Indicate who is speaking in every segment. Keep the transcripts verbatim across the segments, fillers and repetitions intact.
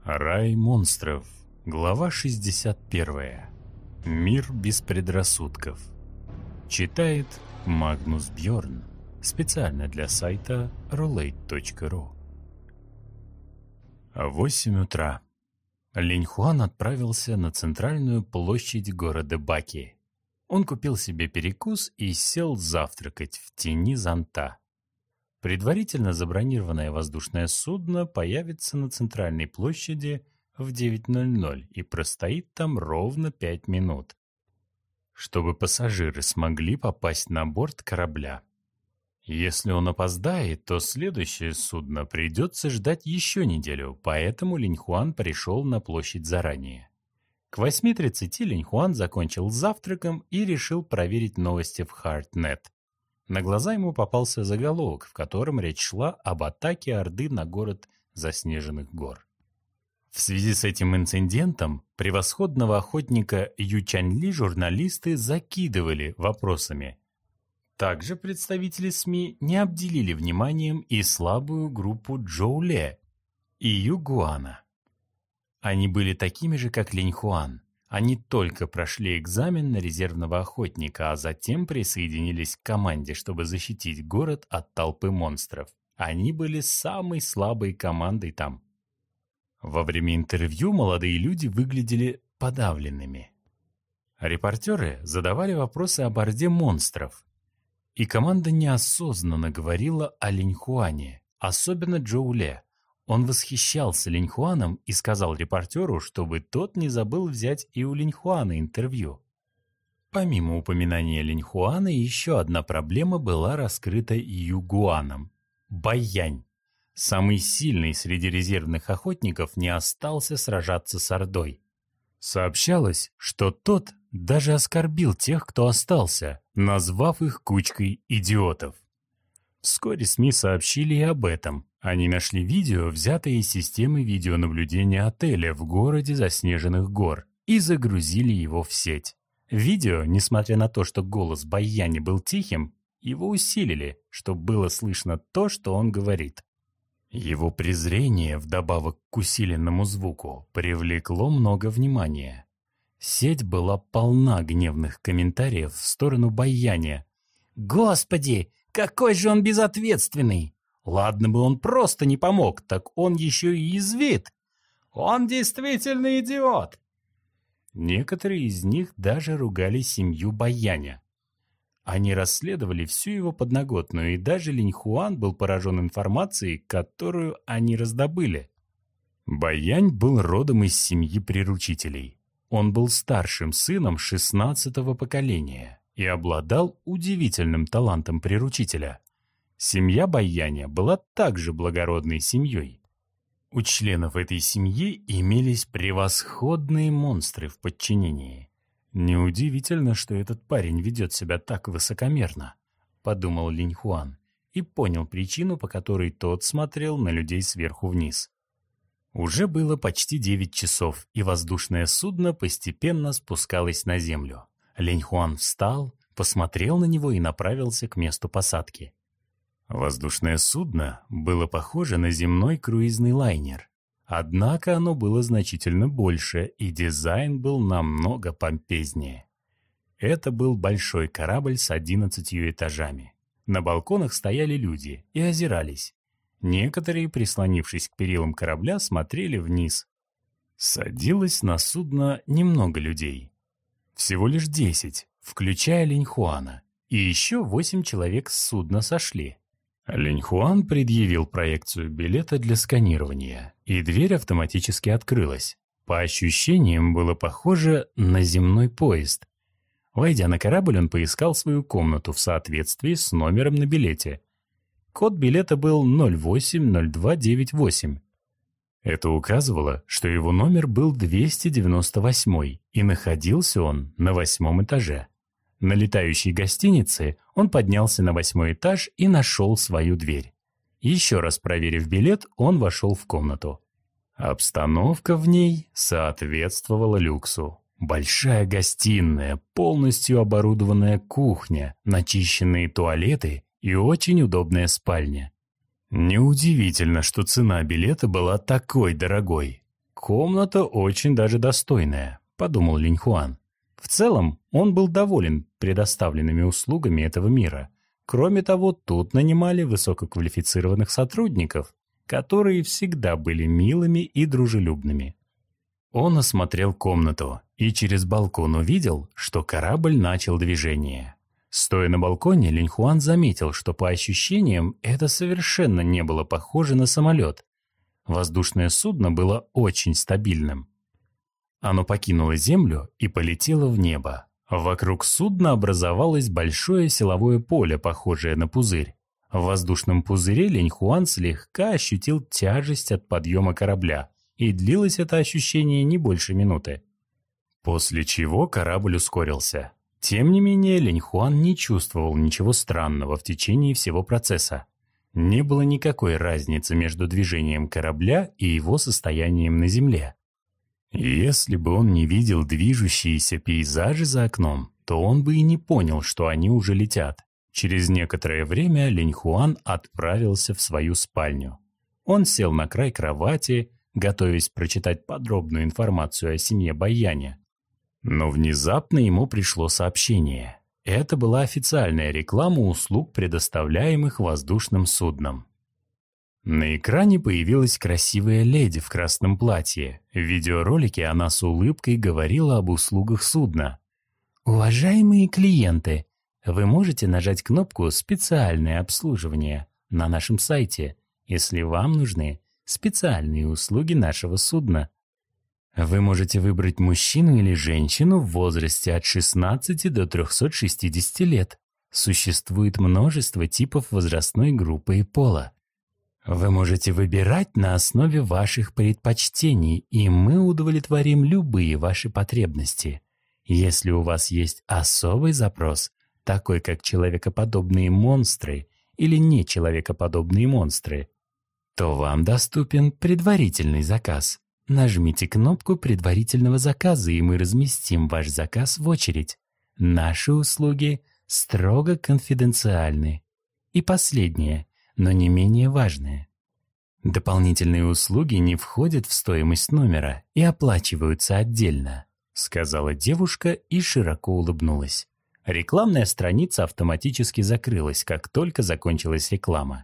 Speaker 1: Рай монстров. Глава шестьдесят первая. Мир без предрассудков. Читает Магнус Бьорн. Специально для сайта ролейт точка ру. восемь утра. Линь Хуан отправился на центральную площадь города Баки. Он купил себе перекус и сел завтракать в тени зонта. Предварительно забронированное воздушное судно появится на центральной площади в девять ноль ноль и простоит там ровно пять минут, чтобы пассажиры смогли попасть на борт корабля. Если он опоздает, то следующее судно придется ждать еще неделю, поэтому Линь Хуан пришел на площадь заранее. К восьми тридцати Линь Хуан закончил завтраком и решил проверить новости в Хартнет. На глаза ему попался заголовок, в котором речь шла об атаке Орды на город заснеженных гор. В связи с этим инцидентом превосходного охотника Ю Чаньли журналисты закидывали вопросами. Также представители СМИ не обделили вниманием и слабую группу Джоу Ле и Ю Гуана. Они были такими же, как Линь Хуан. Они только прошли экзамен на резервного охотника, а затем присоединились к команде, чтобы защитить город от толпы монстров. Они были самой слабой командой там. Во время интервью молодые люди выглядели подавленными. Репортеры задавали вопросы об орде монстров. И команда неосознанно говорила о Линь Хуане, особенно Джоу Ле. Он восхищался Линь Хуаном и сказал репортеру, чтобы тот не забыл взять и у Линь Хуана интервью. Помимо упоминания Линь Хуана, еще одна проблема была раскрыта Ю Гуаном. Байянь, самый сильный среди резервных охотников, не остался сражаться с Ордой. Сообщалось, что тот даже оскорбил тех, кто остался, назвав их кучкой идиотов. Вскоре СМИ сообщили и об этом. Они нашли видео, взятое из системы видеонаблюдения отеля в городе заснеженных гор, и загрузили его в сеть. Видео, несмотря на то, что голос Байяни был тихим, его усилили, чтобы было слышно то, что он говорит. Его презрение, вдобавок к усиленному звуку, привлекло много внимания. Сеть была полна гневных комментариев в сторону Байяни. «Господи, какой же он безответственный! Ладно бы он просто не помог, так он еще и язвит. Он действительно идиот!» Некоторые из них даже ругали семью Байяня. Они расследовали всю его подноготную, и даже Линь Хуан был поражен информацией, которую они раздобыли. Байянь был родом из семьи приручителей. Он был старшим сыном шестнадцатого поколения и обладал удивительным талантом приручителя. Семья Байяня была также благородной семьей. У членов этой семьи имелись превосходные монстры в подчинении. «Неудивительно, что этот парень ведет себя так высокомерно», — подумал Линь Хуан и понял причину, по которой тот смотрел на людей сверху вниз. Уже было почти девять часов, и воздушное судно постепенно спускалось на землю. Линь Хуан встал, посмотрел на него и направился к месту посадки. Воздушное судно было похоже на земной круизный лайнер. Однако оно было значительно больше, и дизайн был намного помпезнее. Это был большой корабль с одиннадцатью этажами. На балконах стояли люди и озирались. Некоторые, прислонившись к перилам корабля, смотрели вниз. Садилось на судно немного людей. Всего лишь десять, включая Линь Хуана, и еще восемь человек с судна сошли. Линь Хуан предъявил проекцию билета для сканирования, и дверь автоматически открылась. По ощущениям, было похоже на земной поезд. Войдя на корабль, он поискал свою комнату в соответствии с номером на билете. Код билета был ноль восемь ноль два девять восемь. Это указывало, что его номер был двести девяносто восьмой, и находился он на восьмом этаже. На летающей гостинице он поднялся на восьмой этаж и нашел свою дверь. Еще раз проверив билет, он вошел в комнату. Обстановка в ней соответствовала люксу. Большая гостиная, полностью оборудованная кухня, начищенные туалеты и очень удобная спальня. Неудивительно, что цена билета была такой дорогой. «Комната очень даже достойная», — подумал Линьхуан. В целом, он был доволен предоставленными услугами этого мира. Кроме того, тут нанимали высококвалифицированных сотрудников, которые всегда были милыми и дружелюбными. Он осмотрел комнату и через балкон увидел, что корабль начал движение. Стоя на балконе, Линьхуан заметил, что по ощущениям это совершенно не было похоже на самолет. Воздушное судно было очень стабильным. Оно покинуло землю и полетело в небо. Вокруг судна образовалось большое силовое поле, похожее на пузырь. В воздушном пузыре Линьхуан слегка ощутил тяжесть от подъема корабля, и длилось это ощущение не больше минуты. После чего корабль ускорился. Тем не менее, Линьхуан не чувствовал ничего странного в течение всего процесса. Не было никакой разницы между движением корабля и его состоянием на земле. Если бы он не видел движущиеся пейзажи за окном, то он бы и не понял, что они уже летят. Через некоторое время Линьхуан отправился в свою спальню. Он сел на край кровати, готовясь прочитать подробную информацию о семье Баяня. Но внезапно ему пришло сообщение. Это была официальная реклама услуг, предоставляемых воздушным судном. На экране появилась красивая леди в красном платье. В видеоролике она с улыбкой говорила об услугах судна. «Уважаемые клиенты, вы можете нажать кнопку «Специальное обслуживание» на нашем сайте, если вам нужны специальные услуги нашего судна. Вы можете выбрать мужчину или женщину в возрасте от шестнадцати до трёхсот шестидесяти лет. Существует множество типов возрастной группы и пола. Вы можете выбирать на основе ваших предпочтений, и мы удовлетворим любые ваши потребности. Если у вас есть особый запрос, такой как человекоподобные монстры или нечеловекоподобные монстры, то вам доступен предварительный заказ. Нажмите кнопку предварительного заказа, и мы разместим ваш заказ в очередь. Наши услуги строго конфиденциальны. И последнее, но не менее важное. Дополнительные услуги не входят в стоимость номера и оплачиваются отдельно, сказала девушка и широко улыбнулась. Рекламная страница автоматически закрылась, как только закончилась реклама.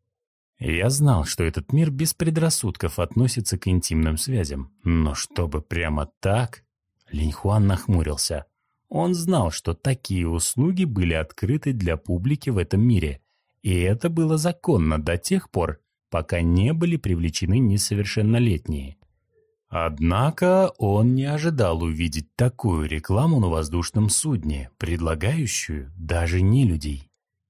Speaker 1: Я знал, что этот мир без предрассудков относится к интимным связям, но чтобы прямо так... Линьхуан нахмурился. Он знал, что такие услуги были открыты для публики в этом мире, и это было законно до тех пор, пока не были привлечены несовершеннолетние. Однако он не ожидал увидеть такую рекламу на воздушном судне, предлагающую даже нелюдей.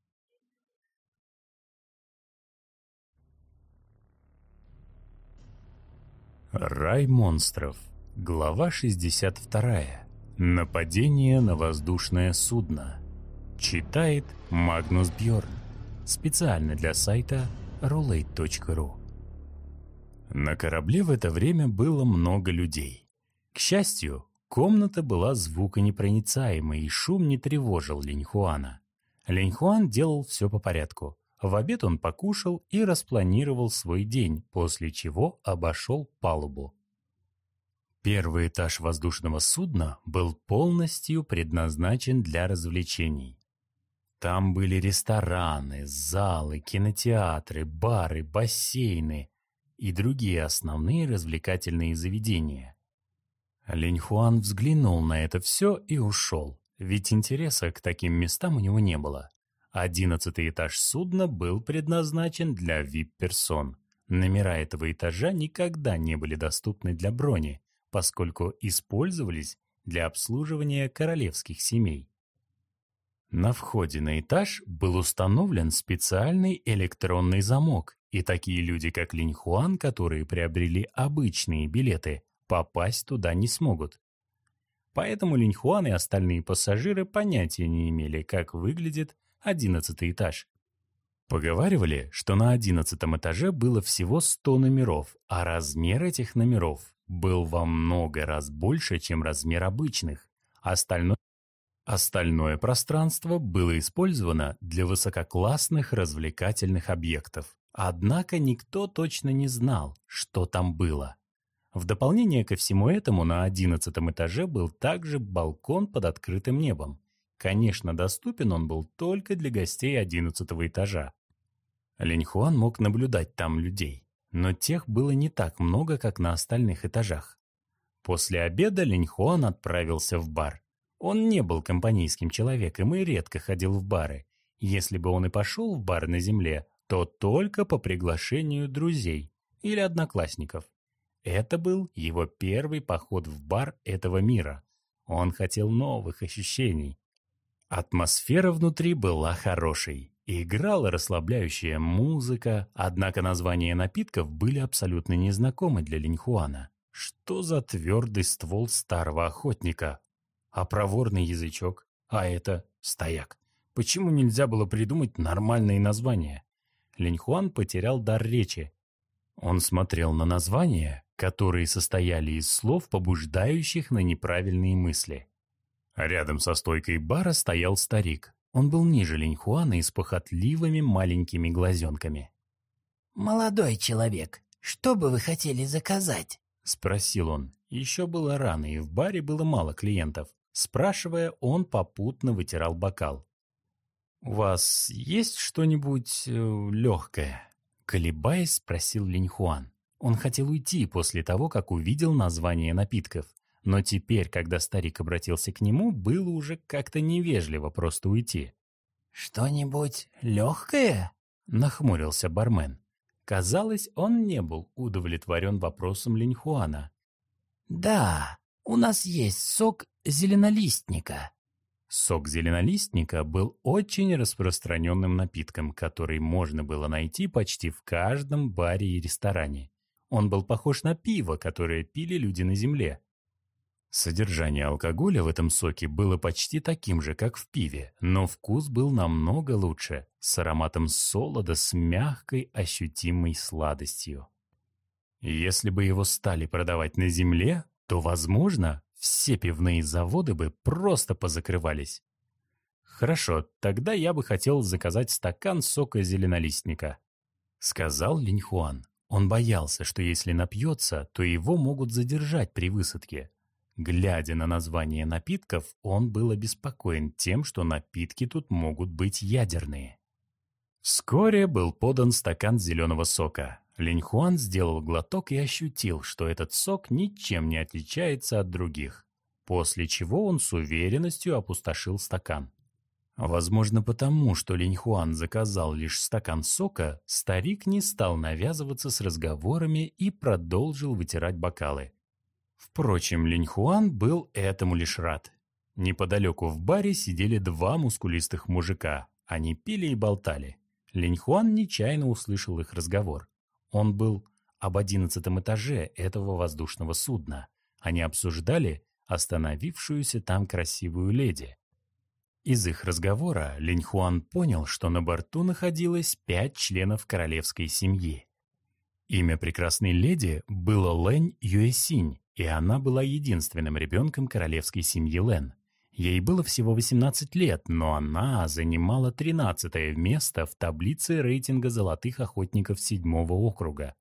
Speaker 1: Рай монстров. Глава шестьдесят вторая. Нападение на воздушное судно. Читает Магнус Бьорн. Специально для сайта рулейт точка ру. На корабле в это время было много людей. К счастью, комната была звуконепроницаемой, и шум не тревожил Линьхуана. Линьхуан делал все по порядку. В обед он покушал и распланировал свой день, после чего обошел палубу. Первый этаж воздушного судна был полностью предназначен для развлечений. Там были рестораны, залы, кинотеатры, бары, бассейны и другие основные развлекательные заведения. Линьхуан взглянул на это все и ушел, ведь интереса к таким местам у него не было. Одиннадцатый этаж судна был предназначен для ви ай пи-персон. Номера этого этажа никогда не были доступны для брони, поскольку использовались для обслуживания королевских семей. На входе на этаж был установлен специальный электронный замок, и такие люди, как Линьхуан, которые приобрели обычные билеты, попасть туда не смогут. Поэтому Линьхуан и остальные пассажиры понятия не имели, как выглядит одиннадцатый этаж. Поговаривали, что на одиннадцатом этаже было всего сто номеров, а размер этих номеров был во много раз больше, чем размер обычных. Остальное, остальное пространство было использовано для высококлассных развлекательных объектов. Однако никто точно не знал, что там было. В дополнение ко всему этому на одиннадцатом этаже был также балкон под открытым небом. Конечно, доступен он был только для гостей одиннадцатого этажа. Линьхуан мог наблюдать там людей, но тех было не так много, как на остальных этажах. После обеда Линьхуан отправился в бар. Он не был компанейским человеком и редко ходил в бары. Если бы он и пошел в бар на земле, то только по приглашению друзей или одноклассников. Это был его первый поход в бар этого мира. Он хотел новых ощущений. Атмосфера внутри была хорошей. Играла расслабляющая музыка, однако названия напитков были абсолютно незнакомы для Линьхуана. Что за твердый ствол старого охотника? А проворный язычок? А это стояк. Почему нельзя было придумать нормальные названия? Линьхуан потерял дар речи. Он смотрел на названия, которые состояли из слов, побуждающих на неправильные мысли. Рядом со стойкой бара стоял старик. Он был ниже Линьхуана и с похотливыми маленькими глазенками.
Speaker 2: «Молодой человек, что бы вы хотели заказать?»
Speaker 1: — спросил он. Еще было рано, и в баре было мало клиентов. Спрашивая, он попутно вытирал бокал. «У вас есть что-нибудь э, легкое?» Колебаясь, спросил Линьхуан. Он хотел уйти после того, как увидел название напитков. Но теперь, когда старик обратился к нему, было уже как-то невежливо просто уйти.
Speaker 2: «Что-нибудь легкое?»
Speaker 1: — нахмурился бармен. Казалось, он не был удовлетворен вопросом Линьхуана.
Speaker 2: «Да, у нас есть сок зеленолистника».
Speaker 1: Сок зеленолистника был очень распространенным напитком, который можно было найти почти в каждом баре и ресторане. Он был похож на пиво, которое пили люди на земле. Содержание алкоголя в этом соке было почти таким же, как в пиве, но вкус был намного лучше, с ароматом солода с мягкой ощутимой сладостью. Если бы его стали продавать на земле, то, возможно, все пивные заводы бы просто позакрывались. «Хорошо, тогда я бы хотел заказать стакан сока зеленолистника», — сказал Линьхуан. Он боялся, что если напьется, то его могут задержать при высадке. Глядя на название напитков, он был обеспокоен тем, что напитки тут могут быть ядерные. Вскоре был подан стакан зеленого сока. Линьхуан сделал глоток и ощутил, что этот сок ничем не отличается от других, после чего он с уверенностью опустошил стакан. Возможно, потому, что Линьхуан заказал лишь стакан сока, старик не стал навязываться с разговорами и продолжил вытирать бокалы. Впрочем, Линьхуан был этому лишь рад. Неподалеку в баре сидели два мускулистых мужика. Они пили и болтали. Линьхуан нечаянно услышал их разговор. Он был об одиннадцатом этаже этого воздушного судна. Они обсуждали остановившуюся там красивую леди. Из их разговора Линьхуан понял, что на борту находилось пять членов королевской семьи. Имя прекрасной леди было Лэнь Юэсинь, и она была единственным ребенком королевской семьи Лэн. Ей было всего восемнадцать лет, но она занимала тринадцатое место в таблице рейтинга золотых охотников седьмого округа.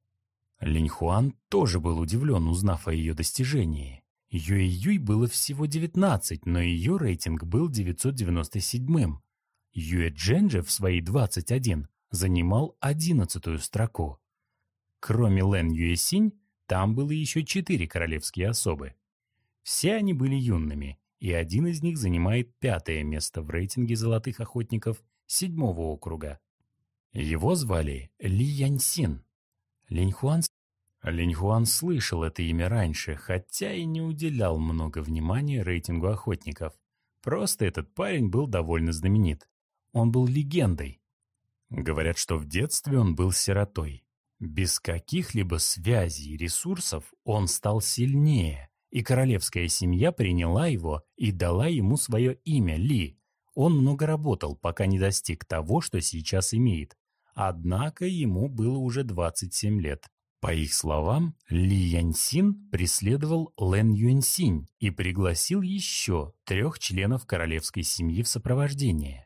Speaker 1: Линьхуан тоже был удивлен, узнав о ее достижении. Юэ-Юй было всего девятнадцать, но ее рейтинг был девятьсот девяносто седьмым. Юэ-Джен же в свои двадцать один занимал одиннадцатую строку. Кроме Лэн Юэсинь, там было еще четыре королевские особы. Все они были юными, и один из них занимает пятое место в рейтинге золотых охотников седьмого округа. Его звали Ли Яньсин. Линьхуан... Линьхуан слышал это имя раньше, хотя и не уделял много внимания рейтингу охотников. Просто этот парень был довольно знаменит. Он был легендой. Говорят, что в детстве он был сиротой. Без каких-либо связей и ресурсов он стал сильнее, и королевская семья приняла его и дала ему свое имя Ли. Он много работал, пока не достиг того, что сейчас имеет. Однако ему было уже двадцать семь лет. По их словам, Ли Яньсин преследовал Лэн Юэньсинь и пригласил еще трех членов королевской семьи в сопровождение.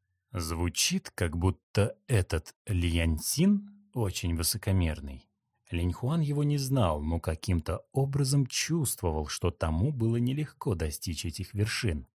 Speaker 1: Звучит, как будто этот Ли Яньсин очень высокомерный. Линьхуан его не знал, но каким-то образом чувствовал, что тому было нелегко достичь этих вершин.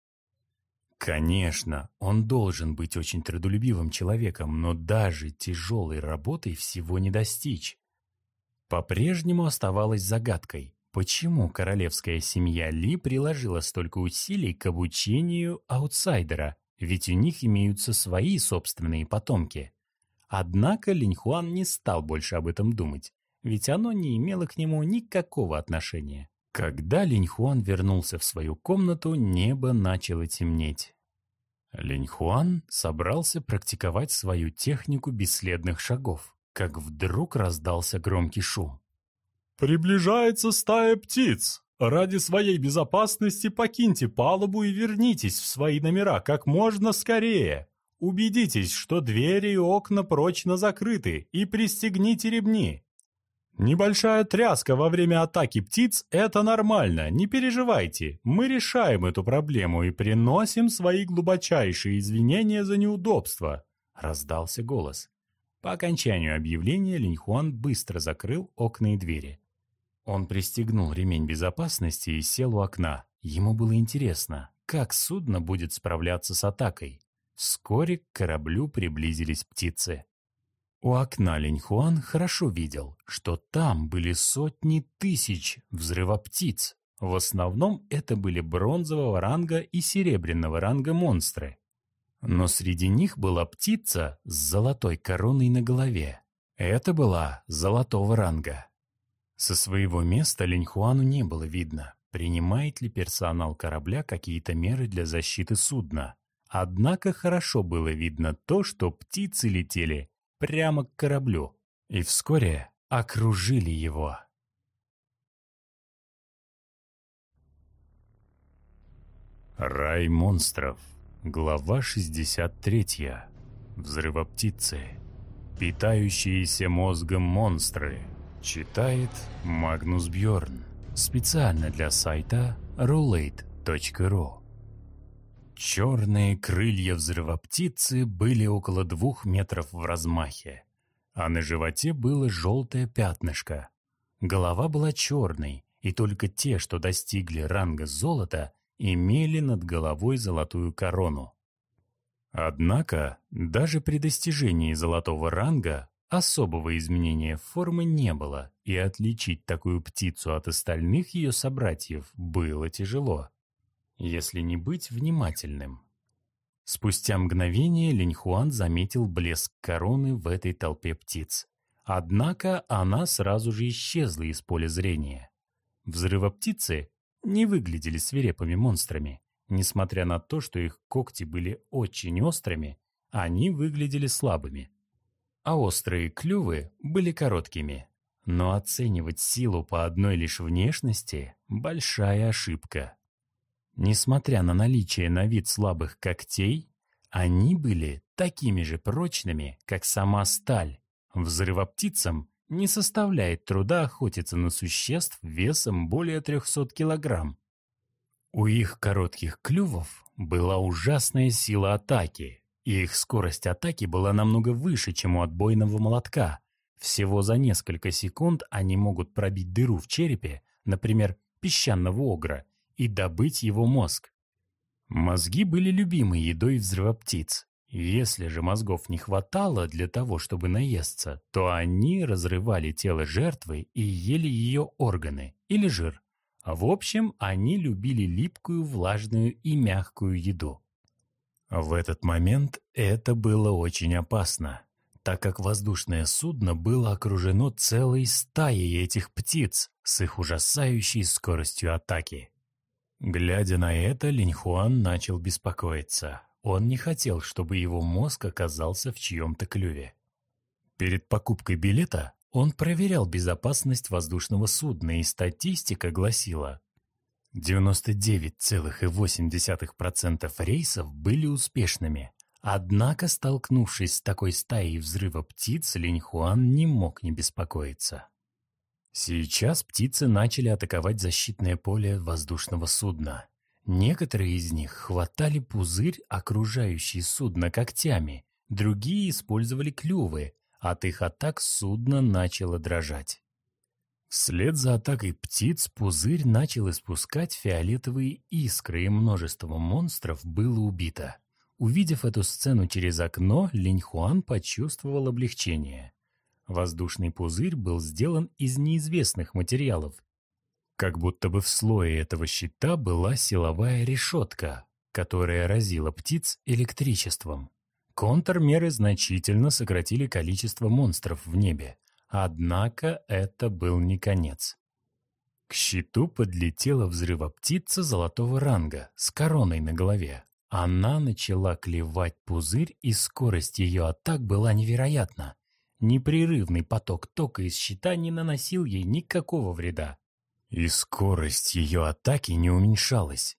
Speaker 1: Конечно, он должен быть очень трудолюбивым человеком, но даже тяжелой работой всего не достичь. По-прежнему оставалось загадкой, почему королевская семья Ли приложила столько усилий к обучению аутсайдера, ведь у них имеются свои собственные потомки. Однако Линьхуан не стал больше об этом думать, ведь оно не имело к нему никакого отношения. Когда Линьхуан вернулся в свою комнату, небо начало темнеть. Линьхуан собрался практиковать свою технику бесследных шагов, как вдруг раздался громкий шум.
Speaker 3: «Приближается стая птиц! Ради своей безопасности покиньте палубу и вернитесь в свои номера как можно скорее! Убедитесь, что двери и окна прочно закрыты, и пристегните ремни! Небольшая тряска во время атаки птиц – это нормально, не переживайте, мы решаем эту проблему и приносим свои глубочайшие извинения за неудобства», – раздался голос. По окончанию объявления Линьхуан быстро закрыл окна и двери. Он пристегнул ремень безопасности и сел у окна. Ему было интересно, как судно будет справляться с атакой. Вскоре к кораблю приблизились птицы. У окна Линьхуан хорошо видел, что там были сотни тысяч взрывоптиц. В основном это были бронзового ранга и серебряного ранга монстры. Но среди них была птица с золотой короной на голове. Это была золотого ранга. Со своего места Линьхуану не было видно, принимает ли персонал корабля какие-то меры для защиты судна. Однако хорошо было видно то, что птицы летели прямо к кораблю и вскоре окружили его. Рай монстров. Глава шестьдесят три. Взрывоптицы. Питающиеся мозгом монстры. Читает Магнус Бьорн. Специально для сайта рулейт точка ру. Черные крылья взрывоптицы были около двух метров в размахе, а на животе было желтое пятнышко. Голова была черной, и только те, что достигли ранга золота, имели над головой золотую корону. Однако, даже при достижении золотого ранга особого изменения формы не было, и отличить такую птицу от остальных ее собратьев было тяжело, если не быть внимательным. Спустя мгновение Линьхуан заметил блеск короны в этой толпе птиц. Однако она сразу же исчезла из поля зрения. Взрывоптицы не выглядели свирепыми монстрами. Несмотря на то, что их когти были очень острыми, они выглядели слабыми. А острые клювы были короткими. Но оценивать силу по одной лишь внешности – большая ошибка. Несмотря на наличие на вид слабых когтей, они были такими же прочными, как сама сталь. Взрывоптицам не составляет труда охотиться на существ весом более трехсот килограмм. У их коротких клювов была ужасная сила атаки, и их скорость атаки была намного выше, чем у отбойного молотка. Всего за несколько секунд они могут пробить дыру в черепе, например, песчаного огра, и добыть его мозг. Мозги были любимой едой взрывоптиц. Если же мозгов не хватало для того, чтобы наесться, то они разрывали тело жертвы и ели ее органы или жир. В общем, они любили липкую, влажную и мягкую еду. В этот момент это было очень опасно, так как воздушное судно было окружено целой стаей этих птиц с их ужасающей скоростью атаки. Глядя на это, Линьхуан начал беспокоиться. Он не хотел, чтобы его мозг оказался в чьем-то клюве. Перед покупкой билета он проверял безопасность воздушного судна, и статистика гласила: девяносто девять целых восемь десятых процента рейсов были успешными. Однако, столкнувшись с такой стаей взрыва птиц, Линьхуан не мог не беспокоиться. Сейчас птицы начали атаковать защитное поле воздушного судна. Некоторые из них хватали пузырь, окружающий судно, когтями, другие использовали клювы. От их атак судно начало дрожать.
Speaker 1: Вслед за атакой птиц пузырь начал испускать фиолетовые искры, и множество монстров было убито. Увидев эту сцену через окно, Линьхуан почувствовал облегчение. Воздушный пузырь был сделан из неизвестных материалов. Как будто бы в слое этого щита была силовая решетка, которая разила птиц электричеством. Контрмеры значительно сократили количество монстров в небе. Однако это был не конец. К щиту подлетела взрывоптица золотого ранга с короной на голове. Она начала клевать пузырь, и скорость ее атак была невероятна. Непрерывный поток тока из щита не наносил ей никакого вреда. И скорость ее атаки не уменьшалась.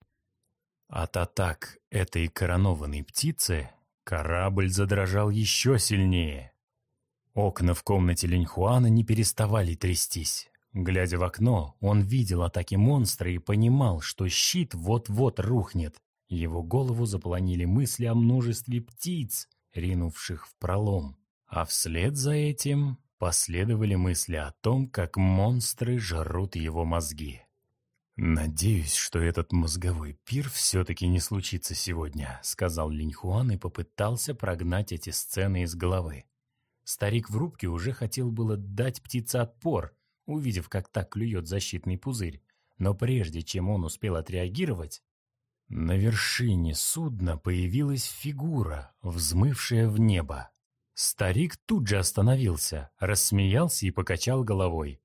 Speaker 1: От атак этой коронованной птицы корабль задрожал еще сильнее. Окна в комнате Линьхуана не переставали трястись. Глядя в окно, он видел атаки монстра и понимал, что щит вот-вот рухнет. Его голову заполонили мысли о множестве птиц, ринувших в пролом. А вслед за этим последовали мысли о том, как монстры жрут его мозги. «Надеюсь, что этот мозговой пир все-таки не случится сегодня», — сказал Линьхуан и попытался прогнать эти сцены из головы. Старик в рубке уже хотел было дать птице отпор, увидев, как так клюет защитный пузырь, но прежде чем он успел отреагировать, на вершине судна появилась фигура, взмывшая в небо. Старик тут же остановился, рассмеялся и покачал головой.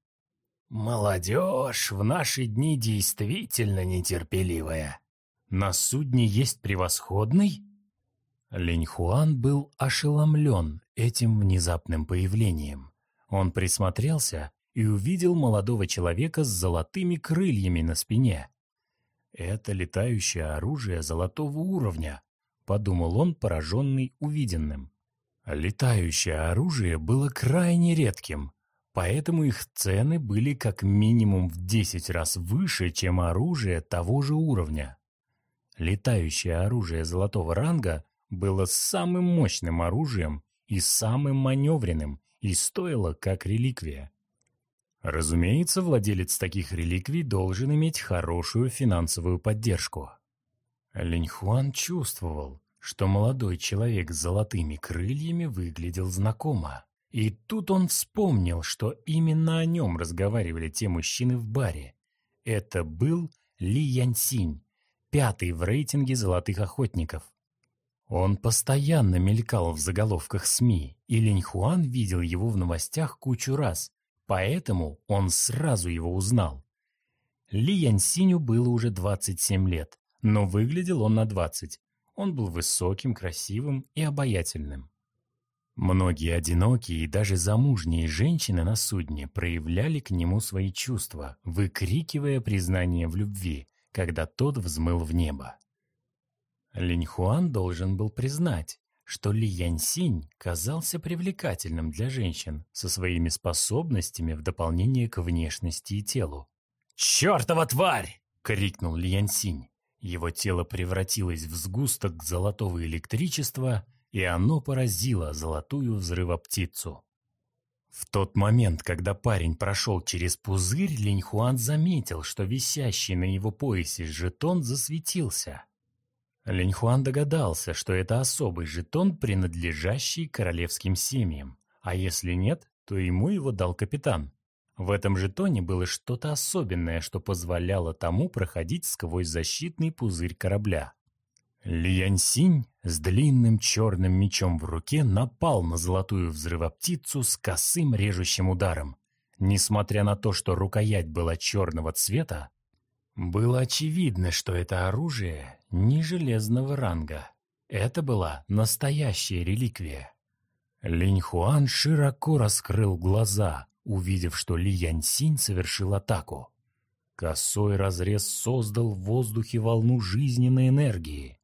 Speaker 1: «Молодежь в наши дни действительно нетерпеливая. На судне есть превосходный?» Линьхуан был ошеломлен этим внезапным появлением. Он присмотрелся и увидел молодого человека с золотыми крыльями на спине. «Это летающее оружие золотого уровня», — подумал он, пораженный увиденным. Летающее оружие было крайне редким, поэтому их цены были как минимум в десять раз выше, чем оружие того же уровня. Летающее оружие золотого ранга было самым мощным оружием и самым маневренным, и стоило как реликвия. Разумеется, владелец таких реликвий должен иметь хорошую финансовую поддержку. Линьхуан чувствовал, что молодой человек с золотыми крыльями выглядел знакомо. И тут он вспомнил, что именно о нем разговаривали те мужчины в баре. Это был Ли Яньсинь, пятый в рейтинге золотых охотников. Он постоянно мелькал в заголовках СМИ, и Линьхуан видел его в новостях кучу раз, поэтому он сразу его узнал. Ли Яньсиню было уже двадцать семь лет, но выглядел он на двадцать. Он был высоким, красивым и обаятельным. Многие одинокие и даже замужние женщины на судне проявляли к нему свои чувства, выкрикивая признание в любви, когда тот взмыл в небо. Линьхуан должен был признать, что Ли Яньсинь казался привлекательным для женщин со своими способностями в дополнение к внешности и телу. «Чёртова тварь!» — крикнул Ли Яньсинь. Его тело превратилось в сгусток золотого электричества, и оно поразило золотую взрывоптицу. В тот момент, когда парень прошел через пузырь, Линьхуан заметил, что висящий на его поясе жетон засветился. Линьхуан догадался, что это особый жетон, принадлежащий королевским семьям, а если нет, то ему его дал капитан. В этом жетоне было что-то особенное, что позволяло тому проходить сквозь защитный пузырь корабля. Ли Яньсинь с длинным черным мечом в руке напал на золотую взрывоптицу с косым режущим ударом. Несмотря на то, что рукоять была черного цвета, было очевидно, что это оружие не железного ранга. Это была настоящая реликвия. Линьхуан широко раскрыл глаза, увидев, что Ли Яньсинь совершил атаку. Косой разрез создал в воздухе волну жизненной энергии,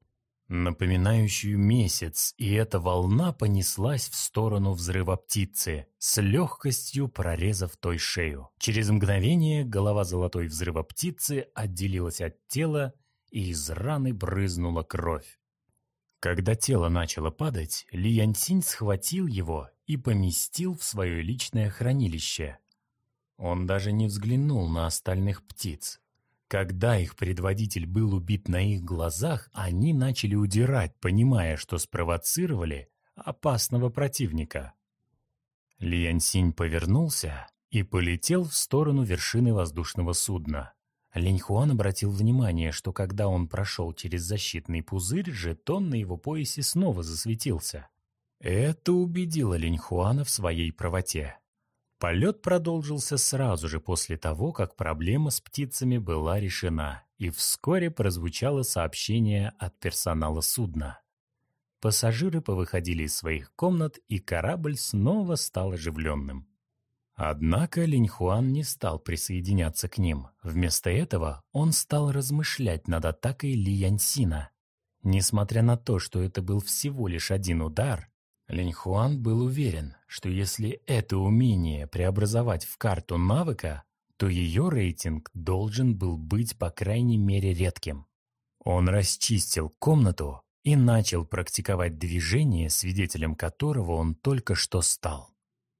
Speaker 1: напоминающую месяц, и эта волна понеслась в сторону взрывоптицы, с легкостью прорезав той шею. Через мгновение голова золотой взрывоптицы отделилась от тела, и из раны брызнула кровь. Когда тело начало падать, Ли Яньсинь схватил его и поместил в свое личное хранилище. Он даже не взглянул на остальных птиц. Когда их предводитель был убит на их глазах, они начали удирать, понимая, что спровоцировали опасного противника. Ли Яньсинь повернулся и полетел в сторону вершины воздушного судна. Линьхуан обратил внимание, что когда он прошел через защитный пузырь, жетон на его поясе снова засветился. Это убедило Линьхуана в своей правоте. Полет продолжился сразу же после того, как проблема с птицами была решена, и вскоре прозвучало сообщение от персонала судна. Пассажиры повыходили из своих комнат, и корабль снова стал оживленным. Однако Линьхуан не стал присоединяться к ним. Вместо этого он стал размышлять над атакой Ли Яньсина. Несмотря на то, что это был всего лишь один удар, Линьхуан был уверен, что если это умение преобразовать в карту навыка, то ее рейтинг должен был быть по крайней мере редким. Он расчистил комнату и начал практиковать движение, свидетелем которого он только что стал.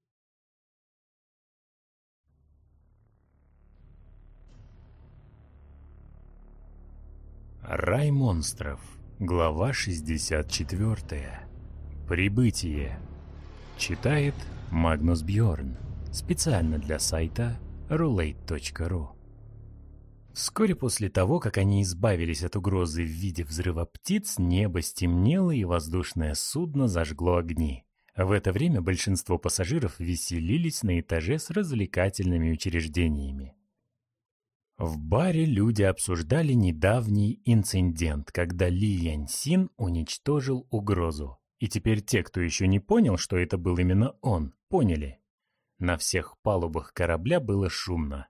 Speaker 1: Рай монстров. Глава шестьдесят четвёртая. Прибытие. Читает Магнус Бьорн. Специально для сайта рулейт точка ру. Вскоре после того, как они избавились от угрозы в виде взрыва птиц, небо стемнело и воздушное судно зажгло огни. В это время большинство пассажиров веселились на этаже с развлекательными учреждениями. В баре люди обсуждали недавний инцидент, когда Ли Яньсин уничтожил угрозу. И теперь те, кто еще не понял, что это был именно он, поняли. На всех палубах корабля было шумно.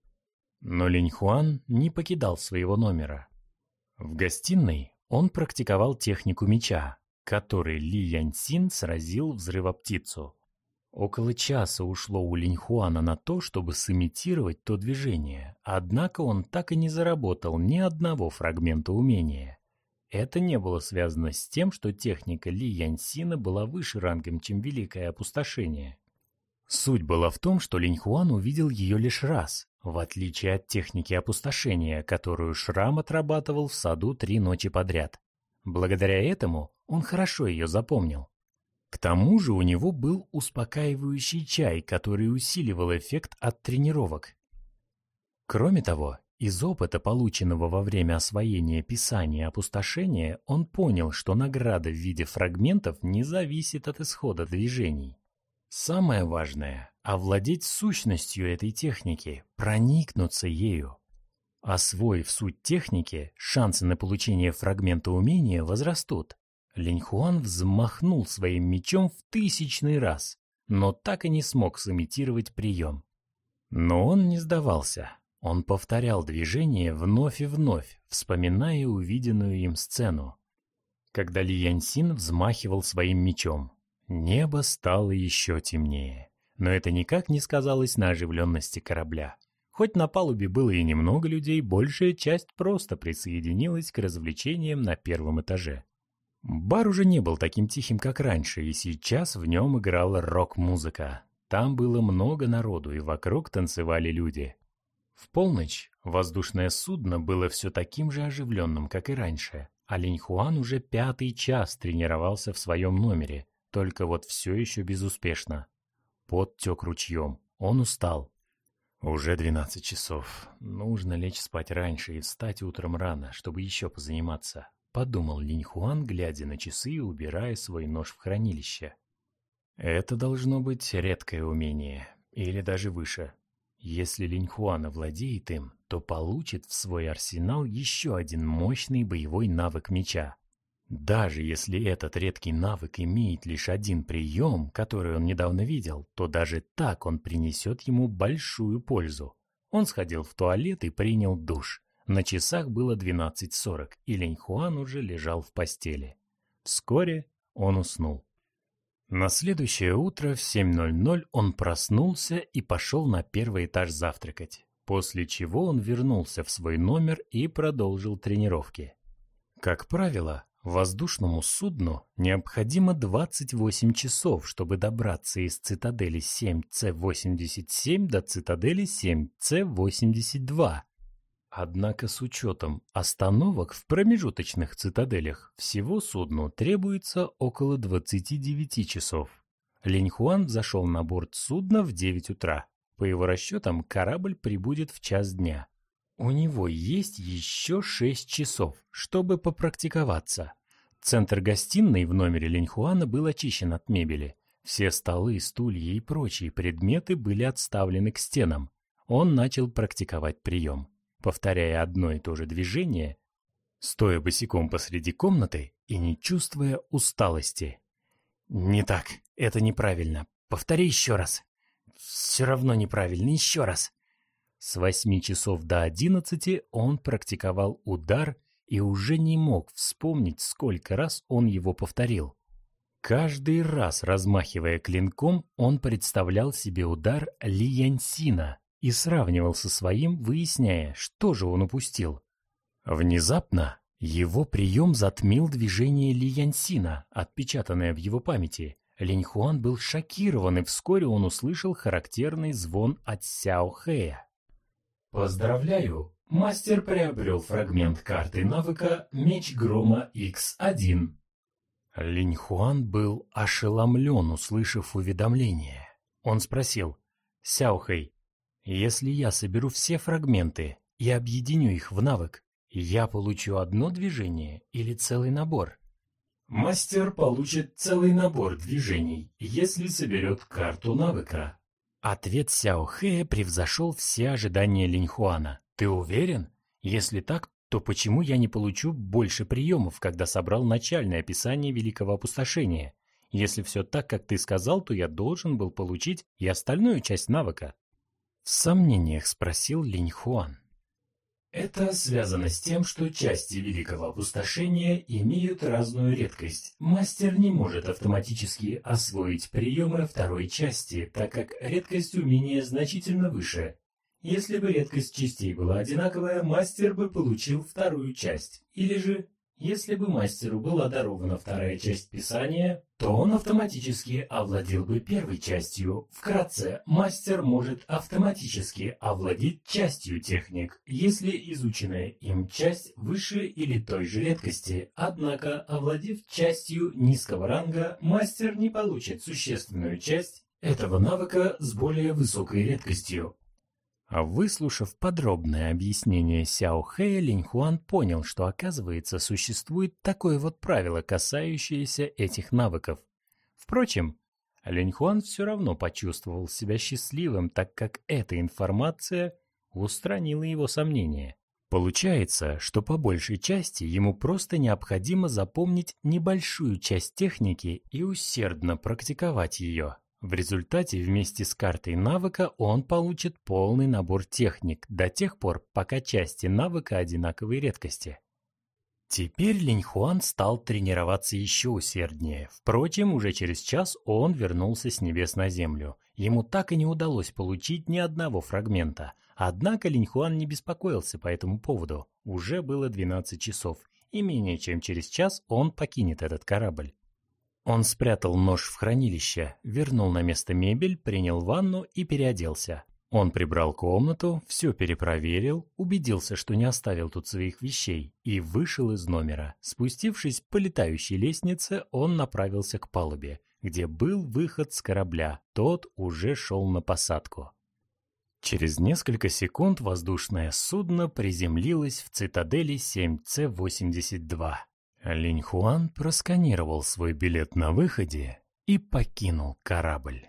Speaker 1: Но Линьхуан не покидал своего номера. В гостиной он практиковал технику меча, которой Ли Яньсин сразил взрывоптицу. Около часа ушло у Линьхуана на то, чтобы сымитировать то движение, однако он так и не заработал ни одного фрагмента умения. Это не было связано с тем, что техника Ли Яньсина была выше рангом, чем Великое Опустошение. Суть была в том, что Линьхуан увидел ее лишь раз, в отличие от техники Опустошения, которую Шрам отрабатывал в саду три ночи подряд. Благодаря этому он хорошо ее запомнил. К тому же у него был успокаивающий чай, который усиливал эффект от тренировок. Кроме того, из опыта, полученного во время освоения Писания Опустошения, он понял, что награда в виде фрагментов не зависит от исхода движений. Самое важное – овладеть сущностью этой техники, проникнуться ею. Освоив суть техники, шансы на получение фрагмента умения возрастут. Линьхуан взмахнул своим мечом в тысячный раз, но так и не смог сымитировать прием. Но он не сдавался. Он повторял движение вновь и вновь, вспоминая увиденную им сцену. Когда Ли Яньсин взмахивал своим мечом, небо стало еще темнее. Но это никак не сказалось на оживленности корабля. Хоть на палубе было и немного людей, большая часть просто присоединилась к развлечениям на первом этаже. Бар уже не был таким тихим, как раньше, и сейчас в нем играла рок-музыка. Там было много народу, и вокруг танцевали люди. В полночь воздушное судно было все таким же оживленным, как и раньше, а Линьхуан уже пятый час тренировался в своем номере, только вот все еще безуспешно. Пот тек ручьем, он устал. Уже двенадцать часов, нужно лечь спать раньше и встать утром рано, чтобы еще позаниматься. Подумал Линьхуан, глядя на часы и убирая свой нож в хранилище. Это должно быть редкое умение, или даже выше. Если Линьхуан овладеет им, то получит в свой арсенал еще один мощный боевой навык меча. Даже если этот редкий навык имеет лишь один прием, который он недавно видел, то даже так он принесет ему большую пользу. Он сходил в туалет и принял душ. На часах было двенадцать сорок, и Линьхуан уже лежал в постели. Вскоре он уснул. На следующее утро в семь ноль ноль он проснулся и пошел на первый этаж завтракать, после чего он вернулся в свой номер и продолжил тренировки. Как правило, Воздушному судну необходимо двадцать восемь часов, чтобы добраться из цитадели семь С восемьдесят семь до цитадели семь С восемьдесят два. Однако с учетом остановок в промежуточных цитаделях всего судну требуется около двадцати девяти часов. Линьхуан взошел на борт судна в девять утра. По его расчетам, корабль прибудет в час дня. У него есть еще шесть часов, чтобы попрактиковаться. Центр гостиной в номере Линьхуана был очищен от мебели. Все столы, стулья и прочие предметы были отставлены к стенам. Он начал практиковать прием, повторяя одно и то же движение, стоя босиком посреди комнаты и не чувствуя усталости. «Не так, это неправильно. Повтори еще раз. Все равно неправильно, еще раз». С восьми часов до одиннадцати он практиковал удар и уже не мог вспомнить, сколько раз он его повторил. Каждый раз, размахивая клинком, он представлял себе удар Ли Яньсина и сравнивал со своим, выясняя, что же он упустил. Внезапно его прием затмил движение Ли Яньсина, отпечатанное в его памяти. Линьхуан был шокирован, и вскоре он услышал характерный звон от Сяо Хэя. «Поздравляю! Мастер приобрел фрагмент карты навыка «Меч грома икс один». Линьхуан был ошеломлен, услышав уведомление. Он спросил: «Сяо Хэй, если я соберу все фрагменты и объединю их в навык, я получу одно движение или целый набор?» «Мастер получит целый набор движений, если соберет карту навыка». Ответ Сяо Хэя превзошел все ожидания Линьхуана. «Ты уверен? Если так, то почему я не получу больше приемов, когда собрал начальное описание Великого Опустошения? Если все так, как ты сказал, то я должен был получить и остальную часть навыка». В сомнениях спросил Линьхуан. «Это связано с тем, что части Великого Опустошения имеют разную редкость. Мастер не может автоматически освоить приемы второй части, так как редкость умения значительно выше. Если бы редкость частей была одинаковая, мастер бы получил вторую часть. Или же, если бы мастеру была дарована вторая часть Писания, то он автоматически овладел бы первой частью. Вкратце, мастер может автоматически овладеть частью техник, если изученная им часть выше или той же редкости. Однако, овладев частью низкого ранга, мастер не получит существенную часть этого навыка с более высокой редкостью. А выслушав подробное объяснение Сяо Хэя, Линьхуан понял, что, оказывается, существует такое вот правило, касающееся этих навыков. Впрочем, Линьхуан все равно почувствовал себя счастливым, так как эта информация устранила его сомнения. Получается, что по большей части ему просто необходимо запомнить небольшую часть техники и усердно практиковать ее. В результате вместе с картой навыка он получит полный набор техник до тех пор, пока части навыка одинаковой редкости. Теперь Линьхуан стал тренироваться еще усерднее. Впрочем, уже через час он вернулся с небес на землю. Ему так и не удалось получить ни одного фрагмента. Однако Линьхуан не беспокоился по этому поводу. Уже было двенадцать часов, и менее чем через час он покинет этот корабль. Он спрятал нож в хранилище, вернул на место мебель, принял ванну и переоделся. Он прибрал комнату, все перепроверил, убедился, что не оставил тут своих вещей, и вышел из номера. Спустившись по летающей лестнице, он направился к палубе, где был выход с корабля. Тот уже шел на посадку. Через несколько секунд воздушное судно приземлилось в цитадели семь С восемьдесят два. Линьхуан просканировал свой билет на выходе и покинул корабль.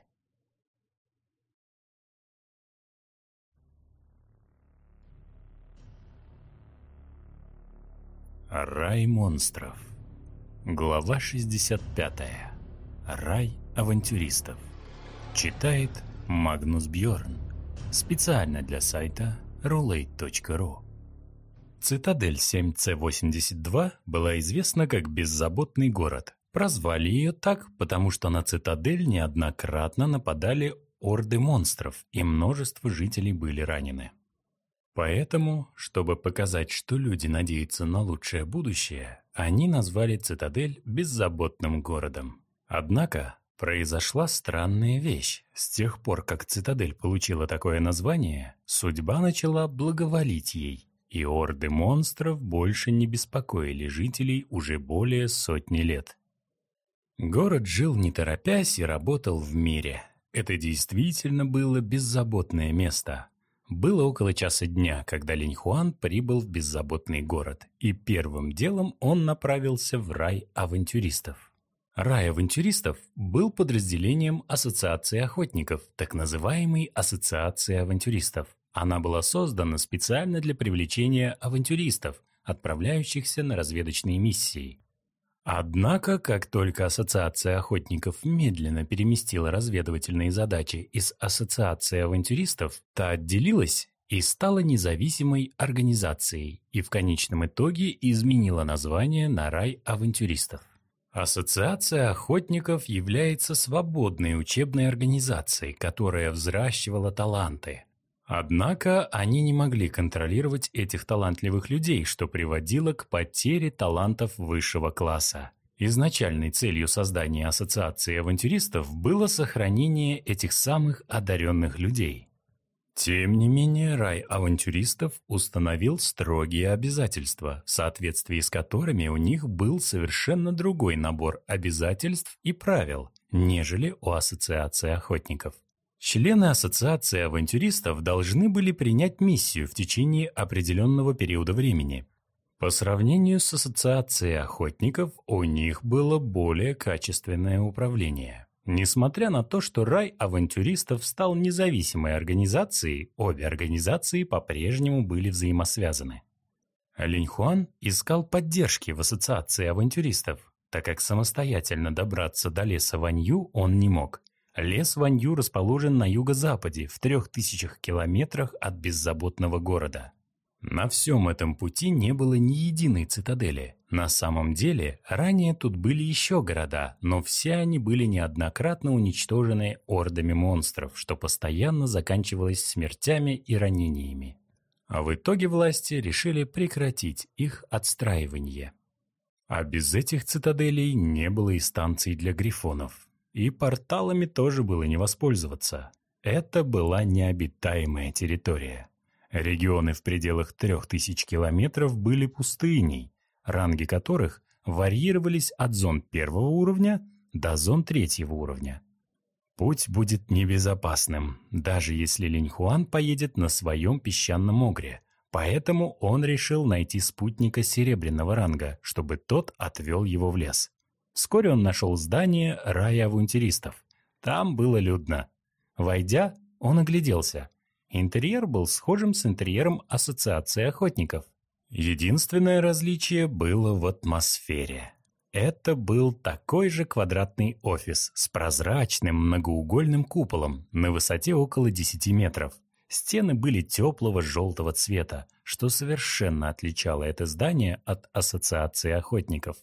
Speaker 1: Рай монстров. Глава шестьдесят пятая. Рай авантюристов. Читает Магнус Бьорн. Специально для сайта рулейт точка ру. Цитадель семь С восемьдесят два была известна как беззаботный город. Прозвали ее так, потому что на цитадель неоднократно нападали орды монстров, и множество жителей были ранены. Поэтому, чтобы показать, что люди надеются на лучшее будущее, Они назвали цитадель беззаботным городом. Однако произошла странная вещь. С тех пор, как цитадель получила такое название, судьба начала благоволить ей, и орды монстров больше не беспокоили жителей уже более сотни лет. Город жил не торопясь и работал в мире. Это действительно было беззаботное место. Было около часа дня, когда Линьхуан прибыл в беззаботный город, и первым делом он направился в рай авантюристов. Рай авантюристов был подразделением Ассоциации охотников, так называемой Ассоциации авантюристов. Она была создана специально для привлечения авантюристов, отправляющихся на разведочные миссии. Однако, как только Ассоциация охотников медленно переместила разведывательные задачи из Ассоциации авантюристов, та отделилась и стала независимой организацией, и в конечном итоге изменила название на Рай авантюристов. Ассоциация охотников является свободной учебной организацией, которая взращивала таланты. Однако они не могли контролировать этих талантливых людей, что приводило к потере талантов высшего класса. Изначальной целью создания Ассоциации авантюристов было сохранение этих самых одаренных людей. Тем не менее, Рай авантюристов установил строгие обязательства, в соответствии с которыми у них был совершенно другой набор обязательств и правил, нежели у Ассоциации охотников. Члены Ассоциации авантюристов должны были принять миссию в течение определенного периода времени. По сравнению с Ассоциацией охотников, у них было более качественное управление. Несмотря на то, что Рай авантюристов стал независимой организацией, обе организации по-прежнему были взаимосвязаны. Линьхуан искал поддержки в Ассоциации авантюристов, так как самостоятельно добраться до леса Ванью он не мог. Лес Ванью расположен на юго-западе, в трех тысячах километрах от беззаботного города. На всем этом пути не было ни единой цитадели. На самом деле, ранее тут были еще города, но все они были неоднократно уничтожены ордами монстров, что постоянно заканчивалось смертями и ранениями. А в итоге власти решили прекратить их отстраивание. А без этих цитаделей не было и станций для грифонов. И порталами тоже было не воспользоваться. Это была необитаемая территория. Регионы в пределах трех тысяч километров были пустыней, ранги которых варьировались от зон первого уровня до зон третьего уровня. Путь будет небезопасным, даже если Линьхуан поедет на своем песчаном огре, поэтому он решил найти спутника серебряного ранга, чтобы тот отвел его в лес. Вскоре он нашел здание Рая авантюристов. Там было людно. Войдя, он огляделся. Интерьер был схожим с интерьером Ассоциации охотников. Единственное различие было в атмосфере. Это был такой же квадратный офис с прозрачным многоугольным куполом на высоте около десяти метров. Стены были теплого желтого цвета, что совершенно отличало это здание от Ассоциации охотников.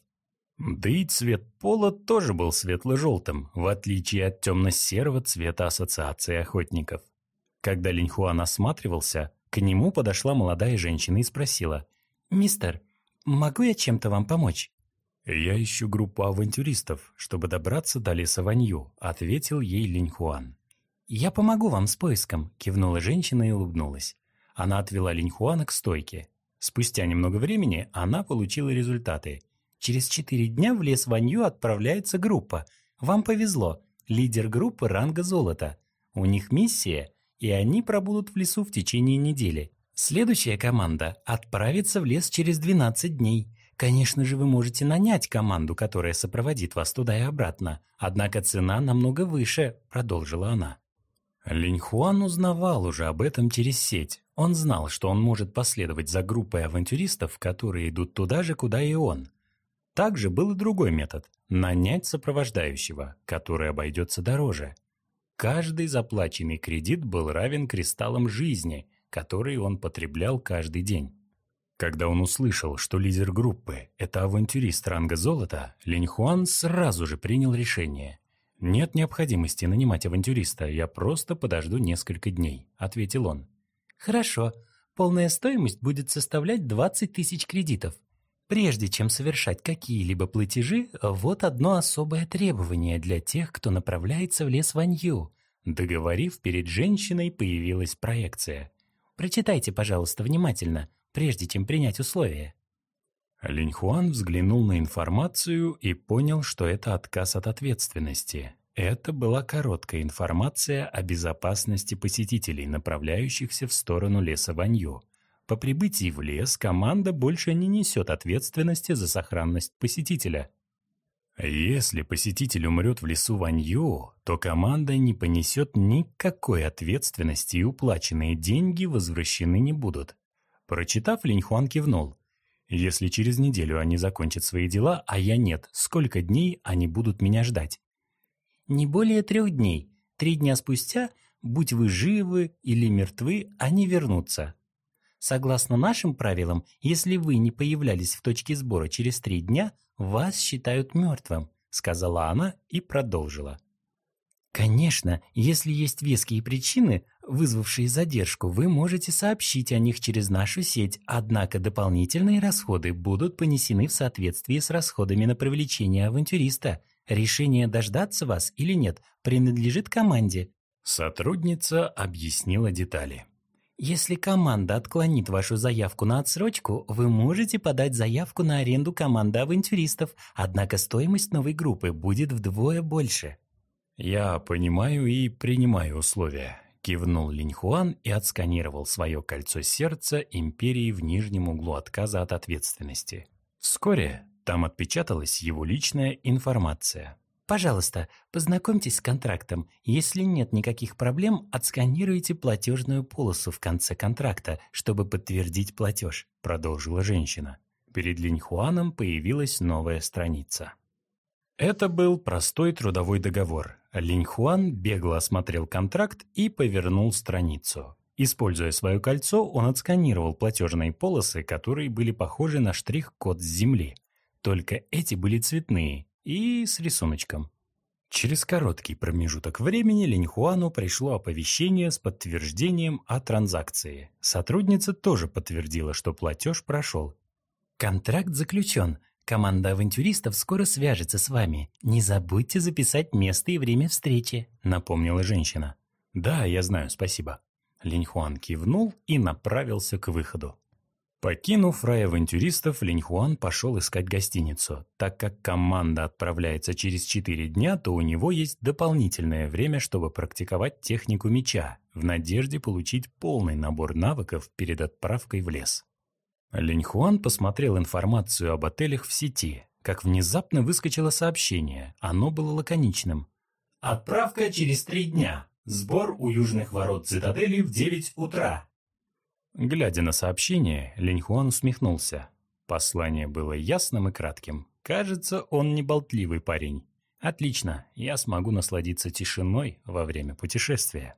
Speaker 1: Да и цвет пола тоже был светло-желтым, в отличие от темно-серого цвета Ассоциации охотников. Когда Линьхуан осматривался, к нему подошла молодая женщина и спросила: «Мистер, могу я чем-то вам помочь?» «Я ищу группу авантюристов, чтобы добраться до леса Ванью», — ответил ей Линьхуан. «Я помогу вам с поиском», — кивнула женщина и улыбнулась. Она отвела Линьхуана к стойке. Спустя немного времени она получила результаты. Через четыре дня в лес Ванью отправляется группа. Вам повезло. Лидер группы ранга золота. У них миссия, и они пробудут в лесу в течение недели. Следующая команда отправится в лес через двенадцать дней. Конечно же, вы можете нанять команду, которая сопроводит вас туда и обратно. Однако цена намного выше, продолжила она. Линьхуан узнавал уже об этом через сеть. Он знал, что он может последовать за группой авантюристов, которые идут туда же, куда и он. Также был и другой метод – нанять сопровождающего, который обойдется дороже. Каждый заплаченный кредит был равен кристаллам жизни, которые он потреблял каждый день. Когда он услышал, что лидер группы – это авантюрист ранга золота, Линьхуан сразу же принял решение. «Нет необходимости нанимать авантюриста, я просто подожду несколько дней», – ответил он. «Хорошо, полная стоимость будет составлять двадцать тысяч кредитов.
Speaker 4: Прежде чем совершать какие-либо платежи, вот одно особое требование для тех, кто направляется в лес Ванью. Договорив, перед женщиной появилась проекция. Прочитайте, пожалуйста, внимательно, прежде чем принять условия.
Speaker 1: Линьхуан взглянул на информацию и понял, что это отказ от ответственности. Это была короткая информация о безопасности посетителей, направляющихся в сторону леса Ванью. По прибытии в лес команда больше не несет ответственности за сохранность посетителя. Если посетитель умрет в лесу Ванью, то команда не понесет никакой ответственности и уплаченные деньги возвращены не будут. Прочитав, Линьхуан кивнул. Если через неделю они закончат свои дела, а я нет, сколько дней они будут меня ждать?
Speaker 4: Не более трех дней. Три дня спустя, будь вы живы или мертвы, они вернутся. Согласно нашим правилам, если вы не появлялись в точке сбора через три дня, вас считают мертвым, сказала она и продолжила. Конечно, если есть веские причины, вызвавшие задержку, вы можете сообщить о них через нашу сеть, однако дополнительные расходы будут понесены в соответствии с расходами на привлечение авантюриста. Решение дождаться вас или нет принадлежит команде.
Speaker 1: Сотрудница объяснила детали.
Speaker 4: Если команда отклонит вашу заявку на отсрочку, вы можете подать заявку на аренду команды авантюристов, однако стоимость новой группы будет вдвое больше.
Speaker 1: «Я понимаю и принимаю условия», – кивнул Линьхуан и отсканировал свое кольцо сердца империи в нижнем углу отказа от ответственности. Вскоре там отпечаталась его личная информация.
Speaker 4: Пожалуйста, познакомьтесь с контрактом. Если нет никаких проблем, отсканируйте платежную полосу в конце контракта, чтобы подтвердить платеж», – продолжила женщина. Перед Линьхуаном появилась новая страница. Это был простой трудовой договор. Линьхуан бегло осмотрел контракт и повернул страницу. Используя свое кольцо, он отсканировал платежные полосы, которые были похожи на штрих-код с земли. Только эти были цветные и с рисуночком. Через короткий промежуток времени Линьхуану пришло оповещение с подтверждением о транзакции. Сотрудница тоже подтвердила, что платеж прошел. «Контракт заключен. Команда авантюристов скоро свяжется с вами. Не забудьте записать место и время встречи», — напомнила женщина. «Да, я знаю, спасибо». Линьхуан кивнул и направился к выходу. Покинув рай авантюристов, Линьхуан пошел искать гостиницу. Так как команда отправляется через четыре дня, то у него есть дополнительное время, чтобы практиковать технику меча, в надежде получить полный набор навыков перед отправкой в лес. Линьхуан посмотрел информацию об отелях в сети, как внезапно выскочило сообщение. Оно было лаконичным. «Отправка через три дня. Сбор у южных ворот цитадели в девять утра». Глядя на сообщение, Линьхуан усмехнулся. Послание было ясным и кратким. Кажется, он не болтливый парень. Отлично, я смогу насладиться тишиной во время путешествия.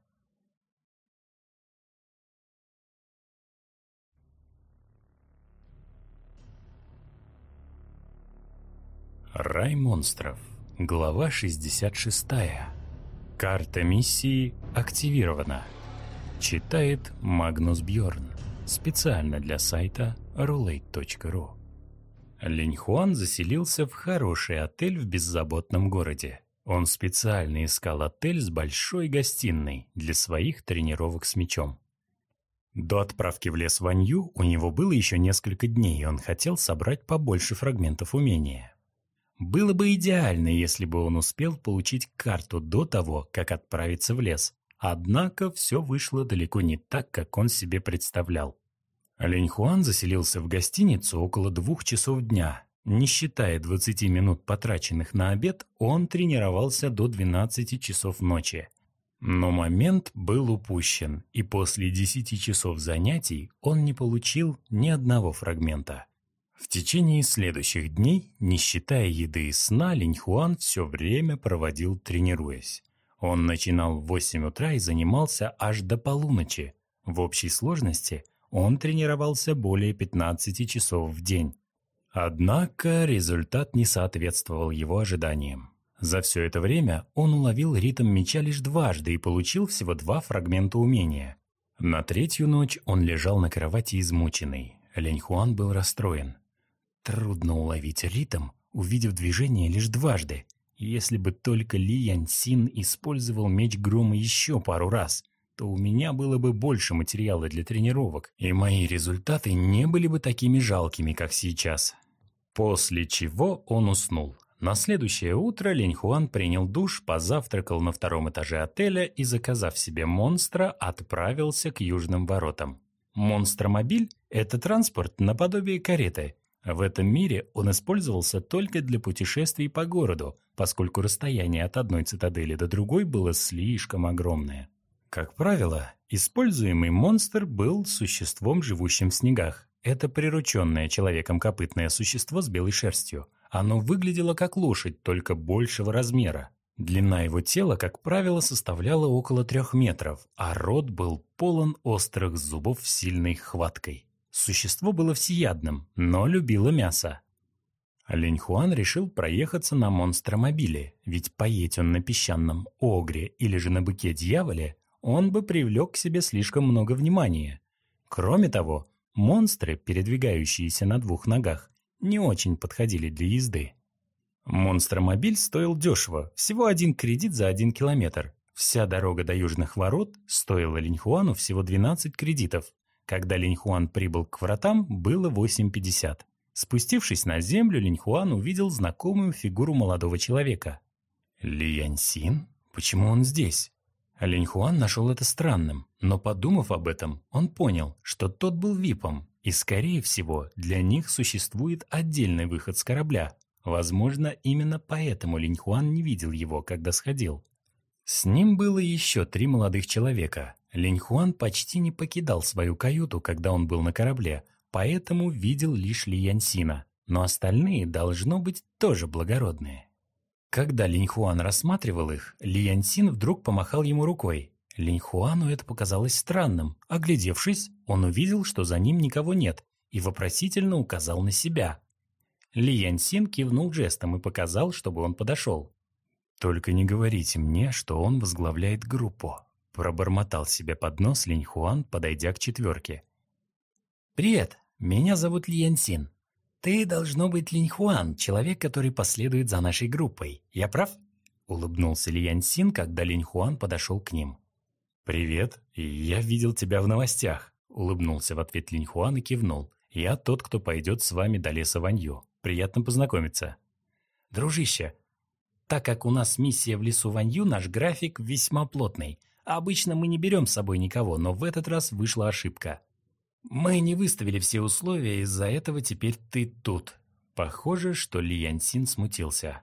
Speaker 4: Рай монстров. Глава шестьдесят шестая. Карта миссии активирована. Читает Магнус Бьорн. Специально для сайта рулейт точка ру. Линьхуан заселился в хороший отель в беззаботном городе. Он специально искал отель с большой гостиной для своих тренировок с мечом. До отправки в лес Ванью у него было еще несколько дней, и он хотел собрать побольше фрагментов умения. Было бы идеально, если бы он успел получить карту до того, как отправиться в лес. Однако все вышло далеко не так, как он себе представлял. Линьхуан заселился в гостиницу около двух часов дня. Не считая двадцати минут, потраченных на обед, он тренировался до двенадцати часов ночи. Но момент был упущен, и после десяти часов занятий он не получил ни одного фрагмента. В течение следующих дней, не считая еды и сна, Линьхуан все время проводил, тренируясь. Он начинал в восемь утра и занимался аж до полуночи. В общей сложности он тренировался более пятнадцати часов в день. Однако результат не соответствовал его ожиданиям. За все это время он уловил ритм меча лишь дважды и получил всего два фрагмента умения. На третью ночь он лежал на кровати измученный. Линьхуан был расстроен. Трудно уловить ритм, увидев движение лишь дважды. Если бы только Ли Яньсин использовал меч грома еще пару раз, то у меня было бы больше материала для тренировок, и мои результаты не были бы такими жалкими, как сейчас. После чего он уснул. На следующее утро Линьхуан принял душ, позавтракал на втором этаже отеля и, заказав себе монстра, отправился к южным воротам. Монстромобиль – это транспорт наподобие кареты. В этом мире он использовался только для путешествий по городу, поскольку расстояние от одной цитадели до другой было слишком огромное. Как правило, используемый монстр был существом, живущим в снегах. Это прирученное человеком копытное существо с белой шерстью. Оно выглядело как лошадь, только большего размера. Длина его тела, как правило, составляла около трех метров, а рот был полон острых зубов с сильной хваткой. Существо было всеядным, но любило мясо. Линьхуан решил проехаться на монстромобиле, ведь поедь он на песчаном огре или же на быке-дьяволе, он бы привлек к себе слишком много внимания. Кроме того, монстры, передвигающиеся на двух ногах, не очень подходили для езды. Монстромобиль стоил дешево, всего один кредит за один километр. Вся дорога до южных ворот стоила Линьхуану всего двенадцать кредитов. Когда Линьхуан прибыл к вратам, было восемь пятьдесят. Спустившись на землю, Линьхуан увидел знакомую фигуру молодого человека. Ли Яньсин? Почему он здесь? Линьхуан нашел это странным, но, подумав об этом, он понял, что тот был випом, и, скорее всего, для них существует отдельный выход с корабля. Возможно, именно поэтому Линьхуан не видел его, когда сходил. С ним было еще три молодых человека. Линьхуан почти не покидал свою каюту, когда он был на корабле, поэтому видел лишь Ли Яньсина, но остальные, должно быть, тоже благородные. Когда Линьхуан рассматривал их, Ли Яньсин вдруг помахал ему рукой. Линьхуану это показалось странным. Оглядевшись, он увидел, что за ним никого нет, и вопросительно указал на себя. Ли Яньсин кивнул жестом и показал, чтобы он подошел. «Только не говорите мне, что он возглавляет группу», – пробормотал себе под нос Линьхуан, подойдя к четверке.
Speaker 2: «Привет, меня зовут Ли Яньсин. Ты, должно быть, Линьхуан, человек, который последует за нашей группой. Я прав?» – улыбнулся Ли Яньсин, когда Линьхуан подошел к ним.
Speaker 4: «Привет, я видел тебя в новостях», – улыбнулся в ответ Линьхуан и кивнул. «Я тот, кто пойдет с вами до леса Ванью. Приятно познакомиться».
Speaker 2: «Дружище, так как у нас миссия в лесу Ванью, наш график весьма плотный. Обычно мы не берем с собой никого, но в этот раз вышла ошибка. Мы не выставили все условия, из-за этого теперь ты тут».
Speaker 4: Похоже, что Ли Яньсин смутился.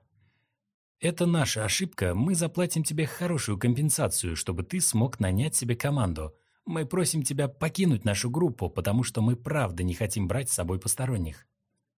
Speaker 2: «Это наша ошибка, мы заплатим тебе хорошую компенсацию, чтобы ты смог нанять себе команду. Мы просим тебя покинуть нашу группу, потому что мы правда не хотим брать с собой посторонних».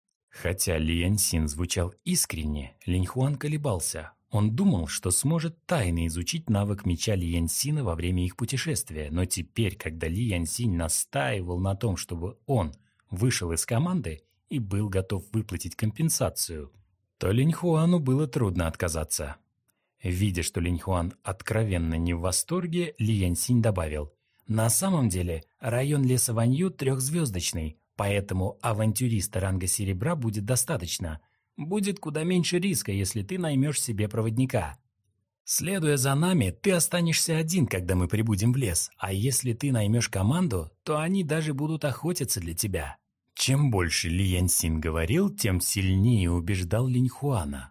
Speaker 4: Хотя Ли Яньсин звучал искренне, Линьхуан колебался. Он думал, что сможет тайно изучить навык меча Ли Яньсина во время их путешествия, но теперь, когда Ли Яньсин настаивал на том, чтобы он вышел из команды и был готов выплатить компенсацию, то Линьхуану было трудно отказаться. Видя, что Линьхуан откровенно не в восторге, Ли Яньсин добавил: «На самом деле район леса Ванью трехзвездочный, поэтому авантюриста ранга серебра будет достаточно. Будет куда меньше риска, если ты наймешь себе проводника. Следуя за нами, ты останешься один, когда мы прибудем в лес, а если ты наймешь команду, то они даже будут охотиться для тебя». Чем больше Ли Яньсин говорил, тем сильнее убеждал Линьхуана.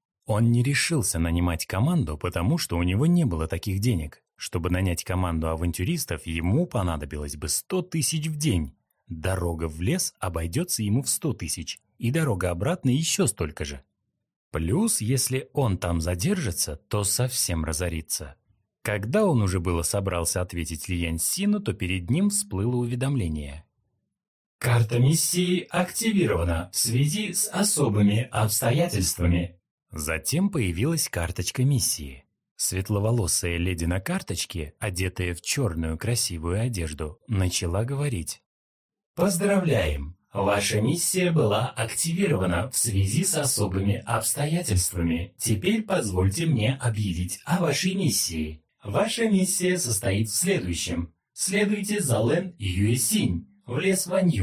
Speaker 4: Он не решился нанимать команду, потому что у него не было таких денег. Чтобы нанять команду авантюристов, ему понадобилось бы сто тысяч в день. Дорога в лес обойдется ему в сто тысяч, и дорога обратно еще столько же. Плюс, если он там задержится, то совсем разорится. Когда он уже было собрался ответить Ли Яньсину, то перед ним всплыло уведомление. «Карта миссии активирована в связи с особыми обстоятельствами». Затем появилась карточка миссии. Светловолосая леди на карточке, одетая в черную красивую одежду, начала говорить: «Поздравляем! Ваша миссия была активирована в связи с особыми обстоятельствами. Теперь позвольте мне объявить о вашей миссии. Ваша миссия состоит в следующем. Следуйте за Лэн Юэсинь в лес Ванью.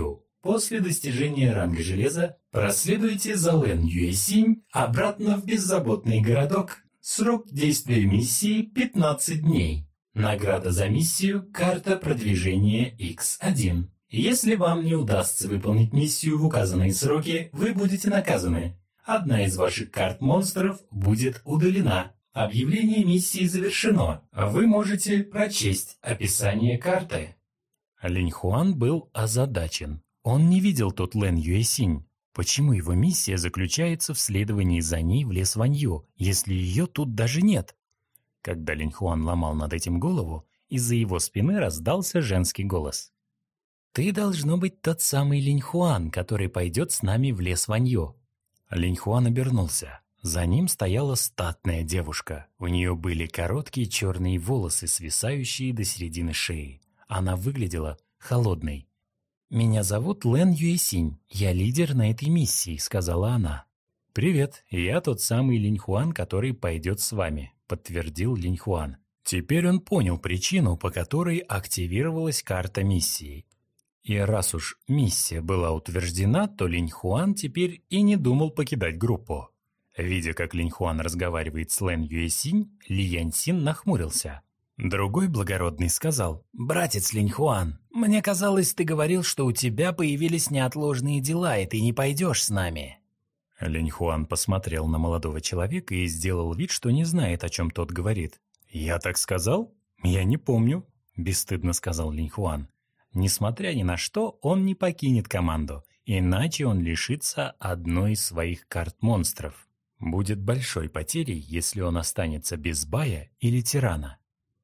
Speaker 2: После достижения ранга железа проследуйте за Лэн Юэсинь обратно в беззаботный городок. Срок действия миссии пятнадцать дней. Награда за миссию – карта продвижения икс один. Если вам не удастся выполнить миссию в указанные сроки, вы будете наказаны. Одна из ваших карт монстров будет удалена. Объявление миссии завершено. Вы можете прочесть описание карты.
Speaker 1: Линьхуан был озадачен. Он не видел тут Лэн Юэсинь. Почему его миссия заключается в следовании за ней в лес Ванью, если ее тут даже нет? Когда Линьхуан ломал над этим голову, из-за его спины раздался женский голос. «Ты должно быть тот самый Линьхуан, который пойдет с нами в лес Ванью». Линьхуан обернулся. За ним стояла статная девушка. У нее были короткие черные волосы, свисающие до середины шеи. Она выглядела холодной. «Меня зовут Лэн Юэсинь. Я лидер на этой миссии», — сказала она. «Привет, я тот самый Линьхуан, который пойдет с вами», — подтвердил Линьхуан. Теперь он понял причину, по которой активировалась карта миссии. И раз уж миссия была утверждена, то Линьхуан теперь и не думал покидать группу. Видя, как Линьхуан разговаривает с Лэн Юэсинь, Ли Яньсин нахмурился. Другой благородный сказал: «Братец Линьхуан, мне казалось, ты говорил, что у тебя появились неотложные дела, и ты не пойдешь с нами». Линьхуан посмотрел на молодого человека и сделал вид, что не знает, о чем тот говорит. «Я так сказал? Я не помню», – бесстыдно сказал Линьхуан. Несмотря ни на что, он не покинет команду, иначе он лишится одной из своих карт монстров. Будет большой потерей, если он останется без Бая или Тирана.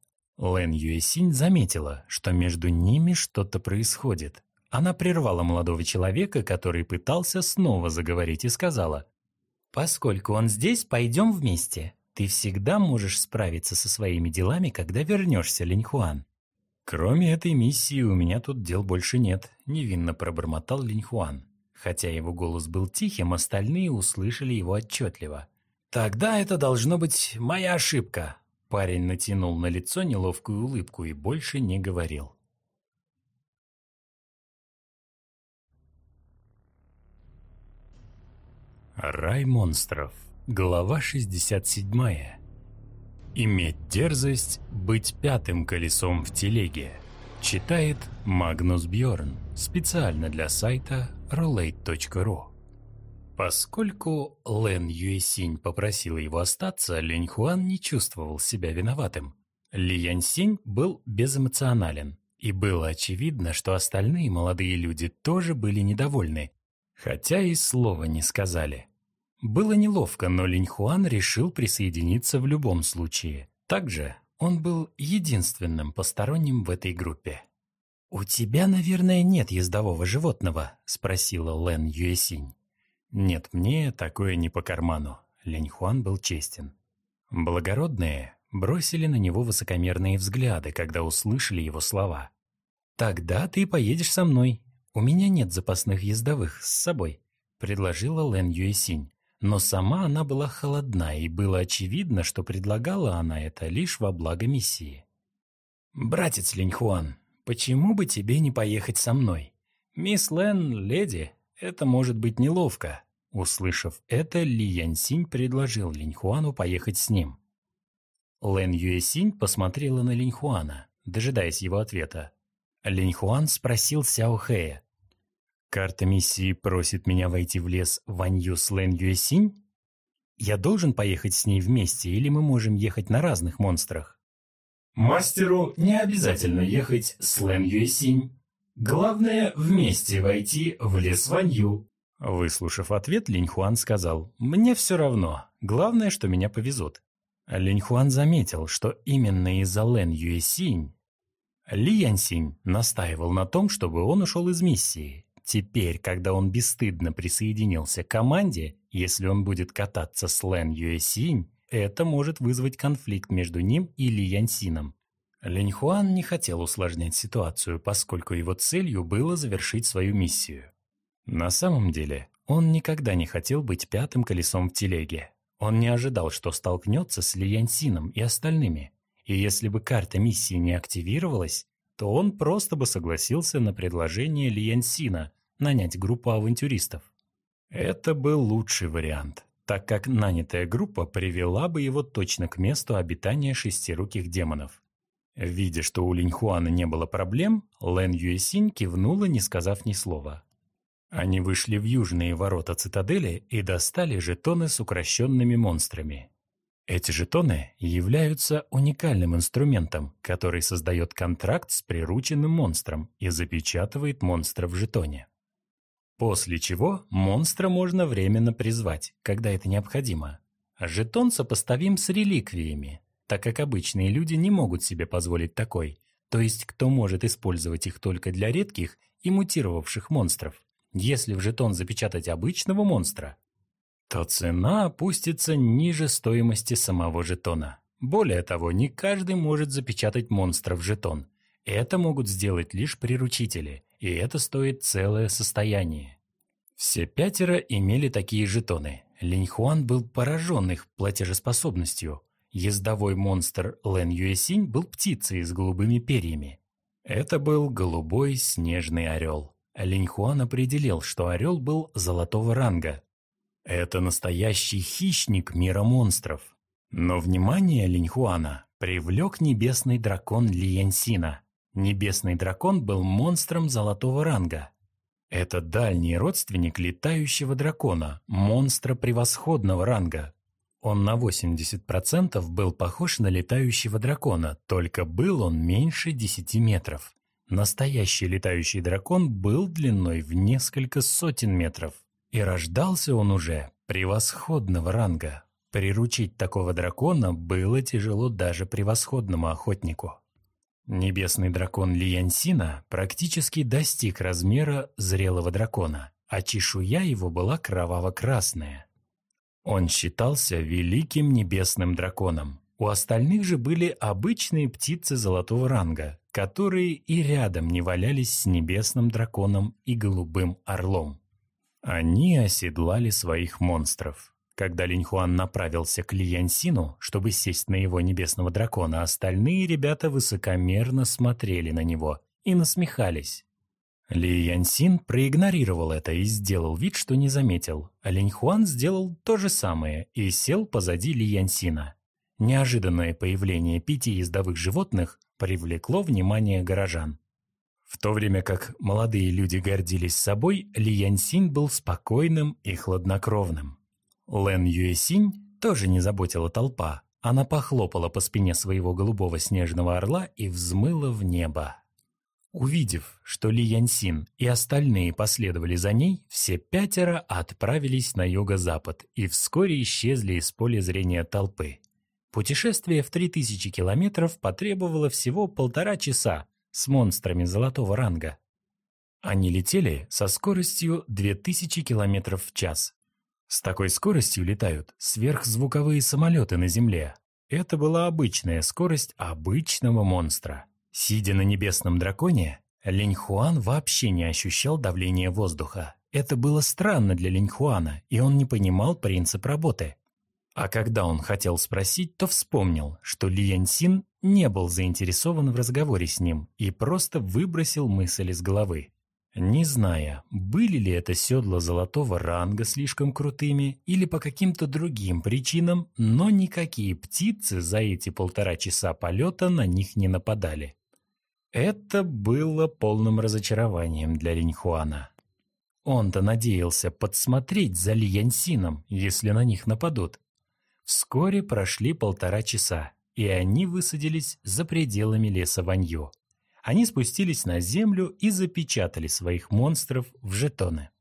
Speaker 1: Лэн Юэсинь заметила, что между ними что-то происходит. Она прервала молодого человека, который пытался снова заговорить, и сказала: «Поскольку он здесь, пойдем вместе. Ты всегда можешь справиться со своими делами, когда вернешься, Линьхуан». «Кроме этой миссии у меня тут дел больше нет», – невинно пробормотал Линьхуан. Хотя его голос был тихим, остальные услышали его отчетливо. «Тогда это должно быть моя ошибка». Парень натянул на лицо неловкую улыбку и больше не говорил. Рай монстров. Глава шестьдесят семь. Иметь дерзость быть пятым колесом в телеге. Читает Магнус Бьорн. Специально для сайта ролейт точка ру. Поскольку Лэн Юэсинь попросила его остаться, Линьхуан не чувствовал себя виноватым. Ли Яньсинь был безэмоционален, и было очевидно, что остальные молодые люди тоже были недовольны, хотя и слова не сказали. Было неловко, но Линьхуан решил присоединиться в любом случае. Также он был единственным посторонним в этой группе. «У тебя, наверное, нет ездового животного?» – спросила Лэн Юэсинь. «Нет, мне такое не по карману», – Линьхуан был честен. Благородные бросили на него высокомерные взгляды, когда услышали его слова. «Тогда ты поедешь со мной. У меня нет запасных ездовых с собой», – предложила Лэн Юэсинь. Но сама она была холодна, и было очевидно, что предлагала она это лишь во благо миссии. «Братец Линьхуан, почему бы тебе не поехать со мной? Мисс Лэн, леди, это может быть неловко». Услышав это, Ли Яньсинь предложил Линьхуану поехать с ним. Лэн Юэсинь посмотрела на Линьхуана, дожидаясь его ответа. Линьхуан спросил Сяо Хэя: «Карта миссии просит меня войти в лес Ванью с Лэн Юэсинь? Я должен поехать с ней вместе, или мы можем ехать на разных монстрах?»
Speaker 2: Мастеру не обязательно ехать с Лэн Юэсинь. Главное вместе войти в лес Ванью.
Speaker 1: Выслушав ответ, Линьхуан сказал: «Мне все равно. Главное, что меня повезут». Линьхуан заметил, что именно из-за Лэн Юэсинь Ли Яньсинь настаивал на том, чтобы он ушел из миссии. Теперь, когда он бесстыдно присоединился к команде, если он будет кататься с Лэн Юэсинь, это может вызвать конфликт между ним и Ли Яньсином. Линьхуан не хотел усложнять ситуацию, поскольку его целью было завершить свою миссию. На самом деле, он никогда не хотел быть пятым колесом в телеге. Он не ожидал, что столкнется с Ли Яньсином и остальными. И если бы карта миссии не активировалась, то он просто бы согласился на предложение Ли Яньсина,
Speaker 2: нанять группу авантюристов. Это был лучший вариант, так как нанятая группа привела бы его точно к месту обитания шестируких демонов. Видя, что у Линьхуана не было проблем, Лэн Юэсинь кивнула, не сказав ни слова. Они вышли в южные ворота цитадели и достали жетоны с укращенными монстрами. Эти жетоны являются уникальным инструментом, который создает контракт с прирученным монстром и запечатывает монстра в жетоне. После чего монстра можно временно призвать, когда это необходимо. Жетон сопоставим с реликвиями, так как обычные люди не могут себе позволить такой, то есть кто может использовать их только для редких и мутировавших монстров. Если в жетон запечатать обычного монстра, то цена опустится ниже стоимости самого жетона. Более того, не каждый может запечатать монстра в жетон. Это могут сделать лишь приручители, и это стоит целое состояние. Все пятеро имели такие жетоны. Линьхуан был поражен их платежеспособностью. Ездовой монстр Лэн Юэсинь был птицей с голубыми перьями. Это был голубой снежный орел. Линьхуан определил, что орел был золотого ранга. Это настоящий хищник мира монстров. Но внимание Линьхуана привлек небесный дракон Лияньсина. Небесный дракон был монстром золотого ранга. Это дальний родственник летающего дракона, монстра превосходного ранга. Он на восемьдесят процентов был похож на летающего дракона, только был он меньше десяти метров. Настоящий летающий дракон был длиной в несколько сотен метров. И рождался он уже превосходного ранга. Приручить такого дракона было тяжело даже превосходному охотнику. Небесный дракон Лияньсина практически достиг размера зрелого дракона, а чешуя его была кроваво-красная. Он считался великим небесным драконом. У остальных же были обычные птицы золотого ранга, которые и рядом не валялись с небесным драконом и голубым орлом. Они оседлали своих монстров. Когда Линьхуан направился к Лияньсину, чтобы сесть на его небесного дракона, остальные ребята высокомерно смотрели на него и насмехались. Лияньсин проигнорировал это и сделал вид, что не заметил, а Линьхуан сделал то же самое и сел позади Лияньсина. Неожиданное появление пяти ездовых животных привлекло внимание горожан. В то время как молодые люди гордились собой, Лияньсин был спокойным и хладнокровным. Лэн Юэсинь тоже не заботила толпа. Она похлопала по спине своего голубого снежного орла и взмыла в небо. Увидев, что Лияньсин и остальные последовали за ней, все пятеро отправились на юго-запад и вскоре исчезли из поля зрения толпы. Путешествие в три тысячи километров потребовало всего полтора часа с монстрами золотого ранга. Они летели со скоростью две тысячи километров в час. С такой скоростью летают сверхзвуковые самолеты на Земле. Это была обычная скорость обычного монстра. Сидя на небесном драконе, Линьхуан вообще не ощущал давления воздуха. Это было странно для Линьхуана, и он не понимал принцип работы. А когда он хотел спросить, то вспомнил, что Лияньсин не был заинтересован в разговоре с ним и просто выбросил мысль из головы. Не зная, были ли это седла золотого ранга слишком крутыми или по каким-то другим причинам, но никакие птицы за эти полтора часа полета на них не нападали. Это было полным разочарованием для Линьхуана. Он-то надеялся подсмотреть за Лияньсином, если на них нападут. Вскоре прошли полтора часа, и они высадились за пределами леса Ванью. Они спустились на землю и запечатали своих монстров в жетоны.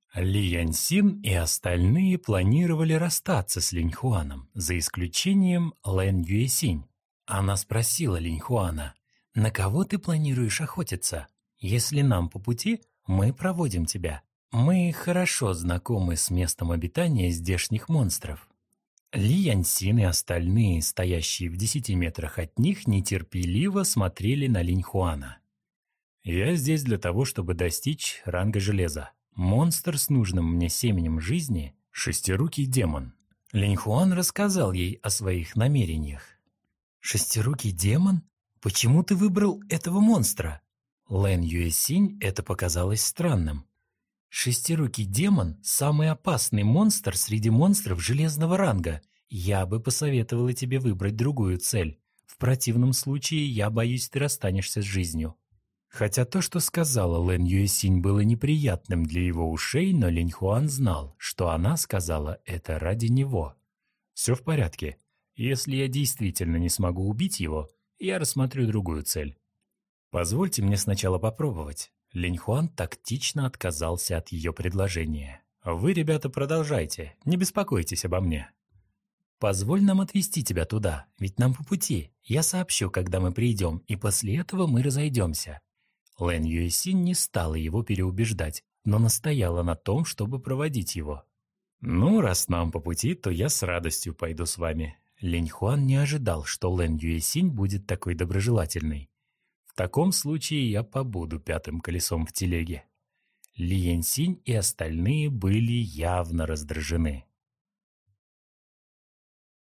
Speaker 2: Лияньсин и остальные планировали расстаться с Линьхуаном, за исключением Лэн Юэсинь. Она спросила Линьхуана: «На кого ты планируешь охотиться? Если нам по пути, мы проводим тебя. Мы хорошо знакомы с местом обитания здешних монстров». Лияньсин и остальные, стоящие в десяти метрах от них, нетерпеливо смотрели на Линьхуана. «Я здесь для того, чтобы достичь ранга железа. Монстр с нужным мне семенем жизни – шестирукий демон». Линьхуан рассказал ей о своих намерениях. «Шестирукий демон? Почему ты выбрал этого монстра?» Лэн Юэсинь это показалось странным. Шестирукий демон – самый опасный монстр среди монстров железного ранга. Я бы посоветовала тебе выбрать другую цель. В противном случае, я боюсь, ты расстанешься с жизнью». Хотя то, что сказала Лэн Юэсинь, было неприятным для его ушей, но Линь Хуан знал, что она сказала это ради него. «Все в порядке. Если я действительно не смогу убить его, я рассмотрю другую цель. Позвольте мне сначала попробовать». Линь Хуан тактично отказался от ее предложения. «Вы, ребята, продолжайте, не беспокойтесь обо мне». «Позволь нам отвезти тебя туда, ведь нам по пути. Я сообщу, когда мы придем, и после этого мы разойдемся». Лэн Юэсинь не стала его переубеждать, но настояла на том, чтобы проводить его. «Ну, раз нам по пути, то я с радостью пойду с вами». Линь Хуан не ожидал, что Лэн Юэсинь будет такой доброжелательной. «В таком случае я побуду пятым колесом в телеге». Ли Яньсинь и остальные были явно раздражены.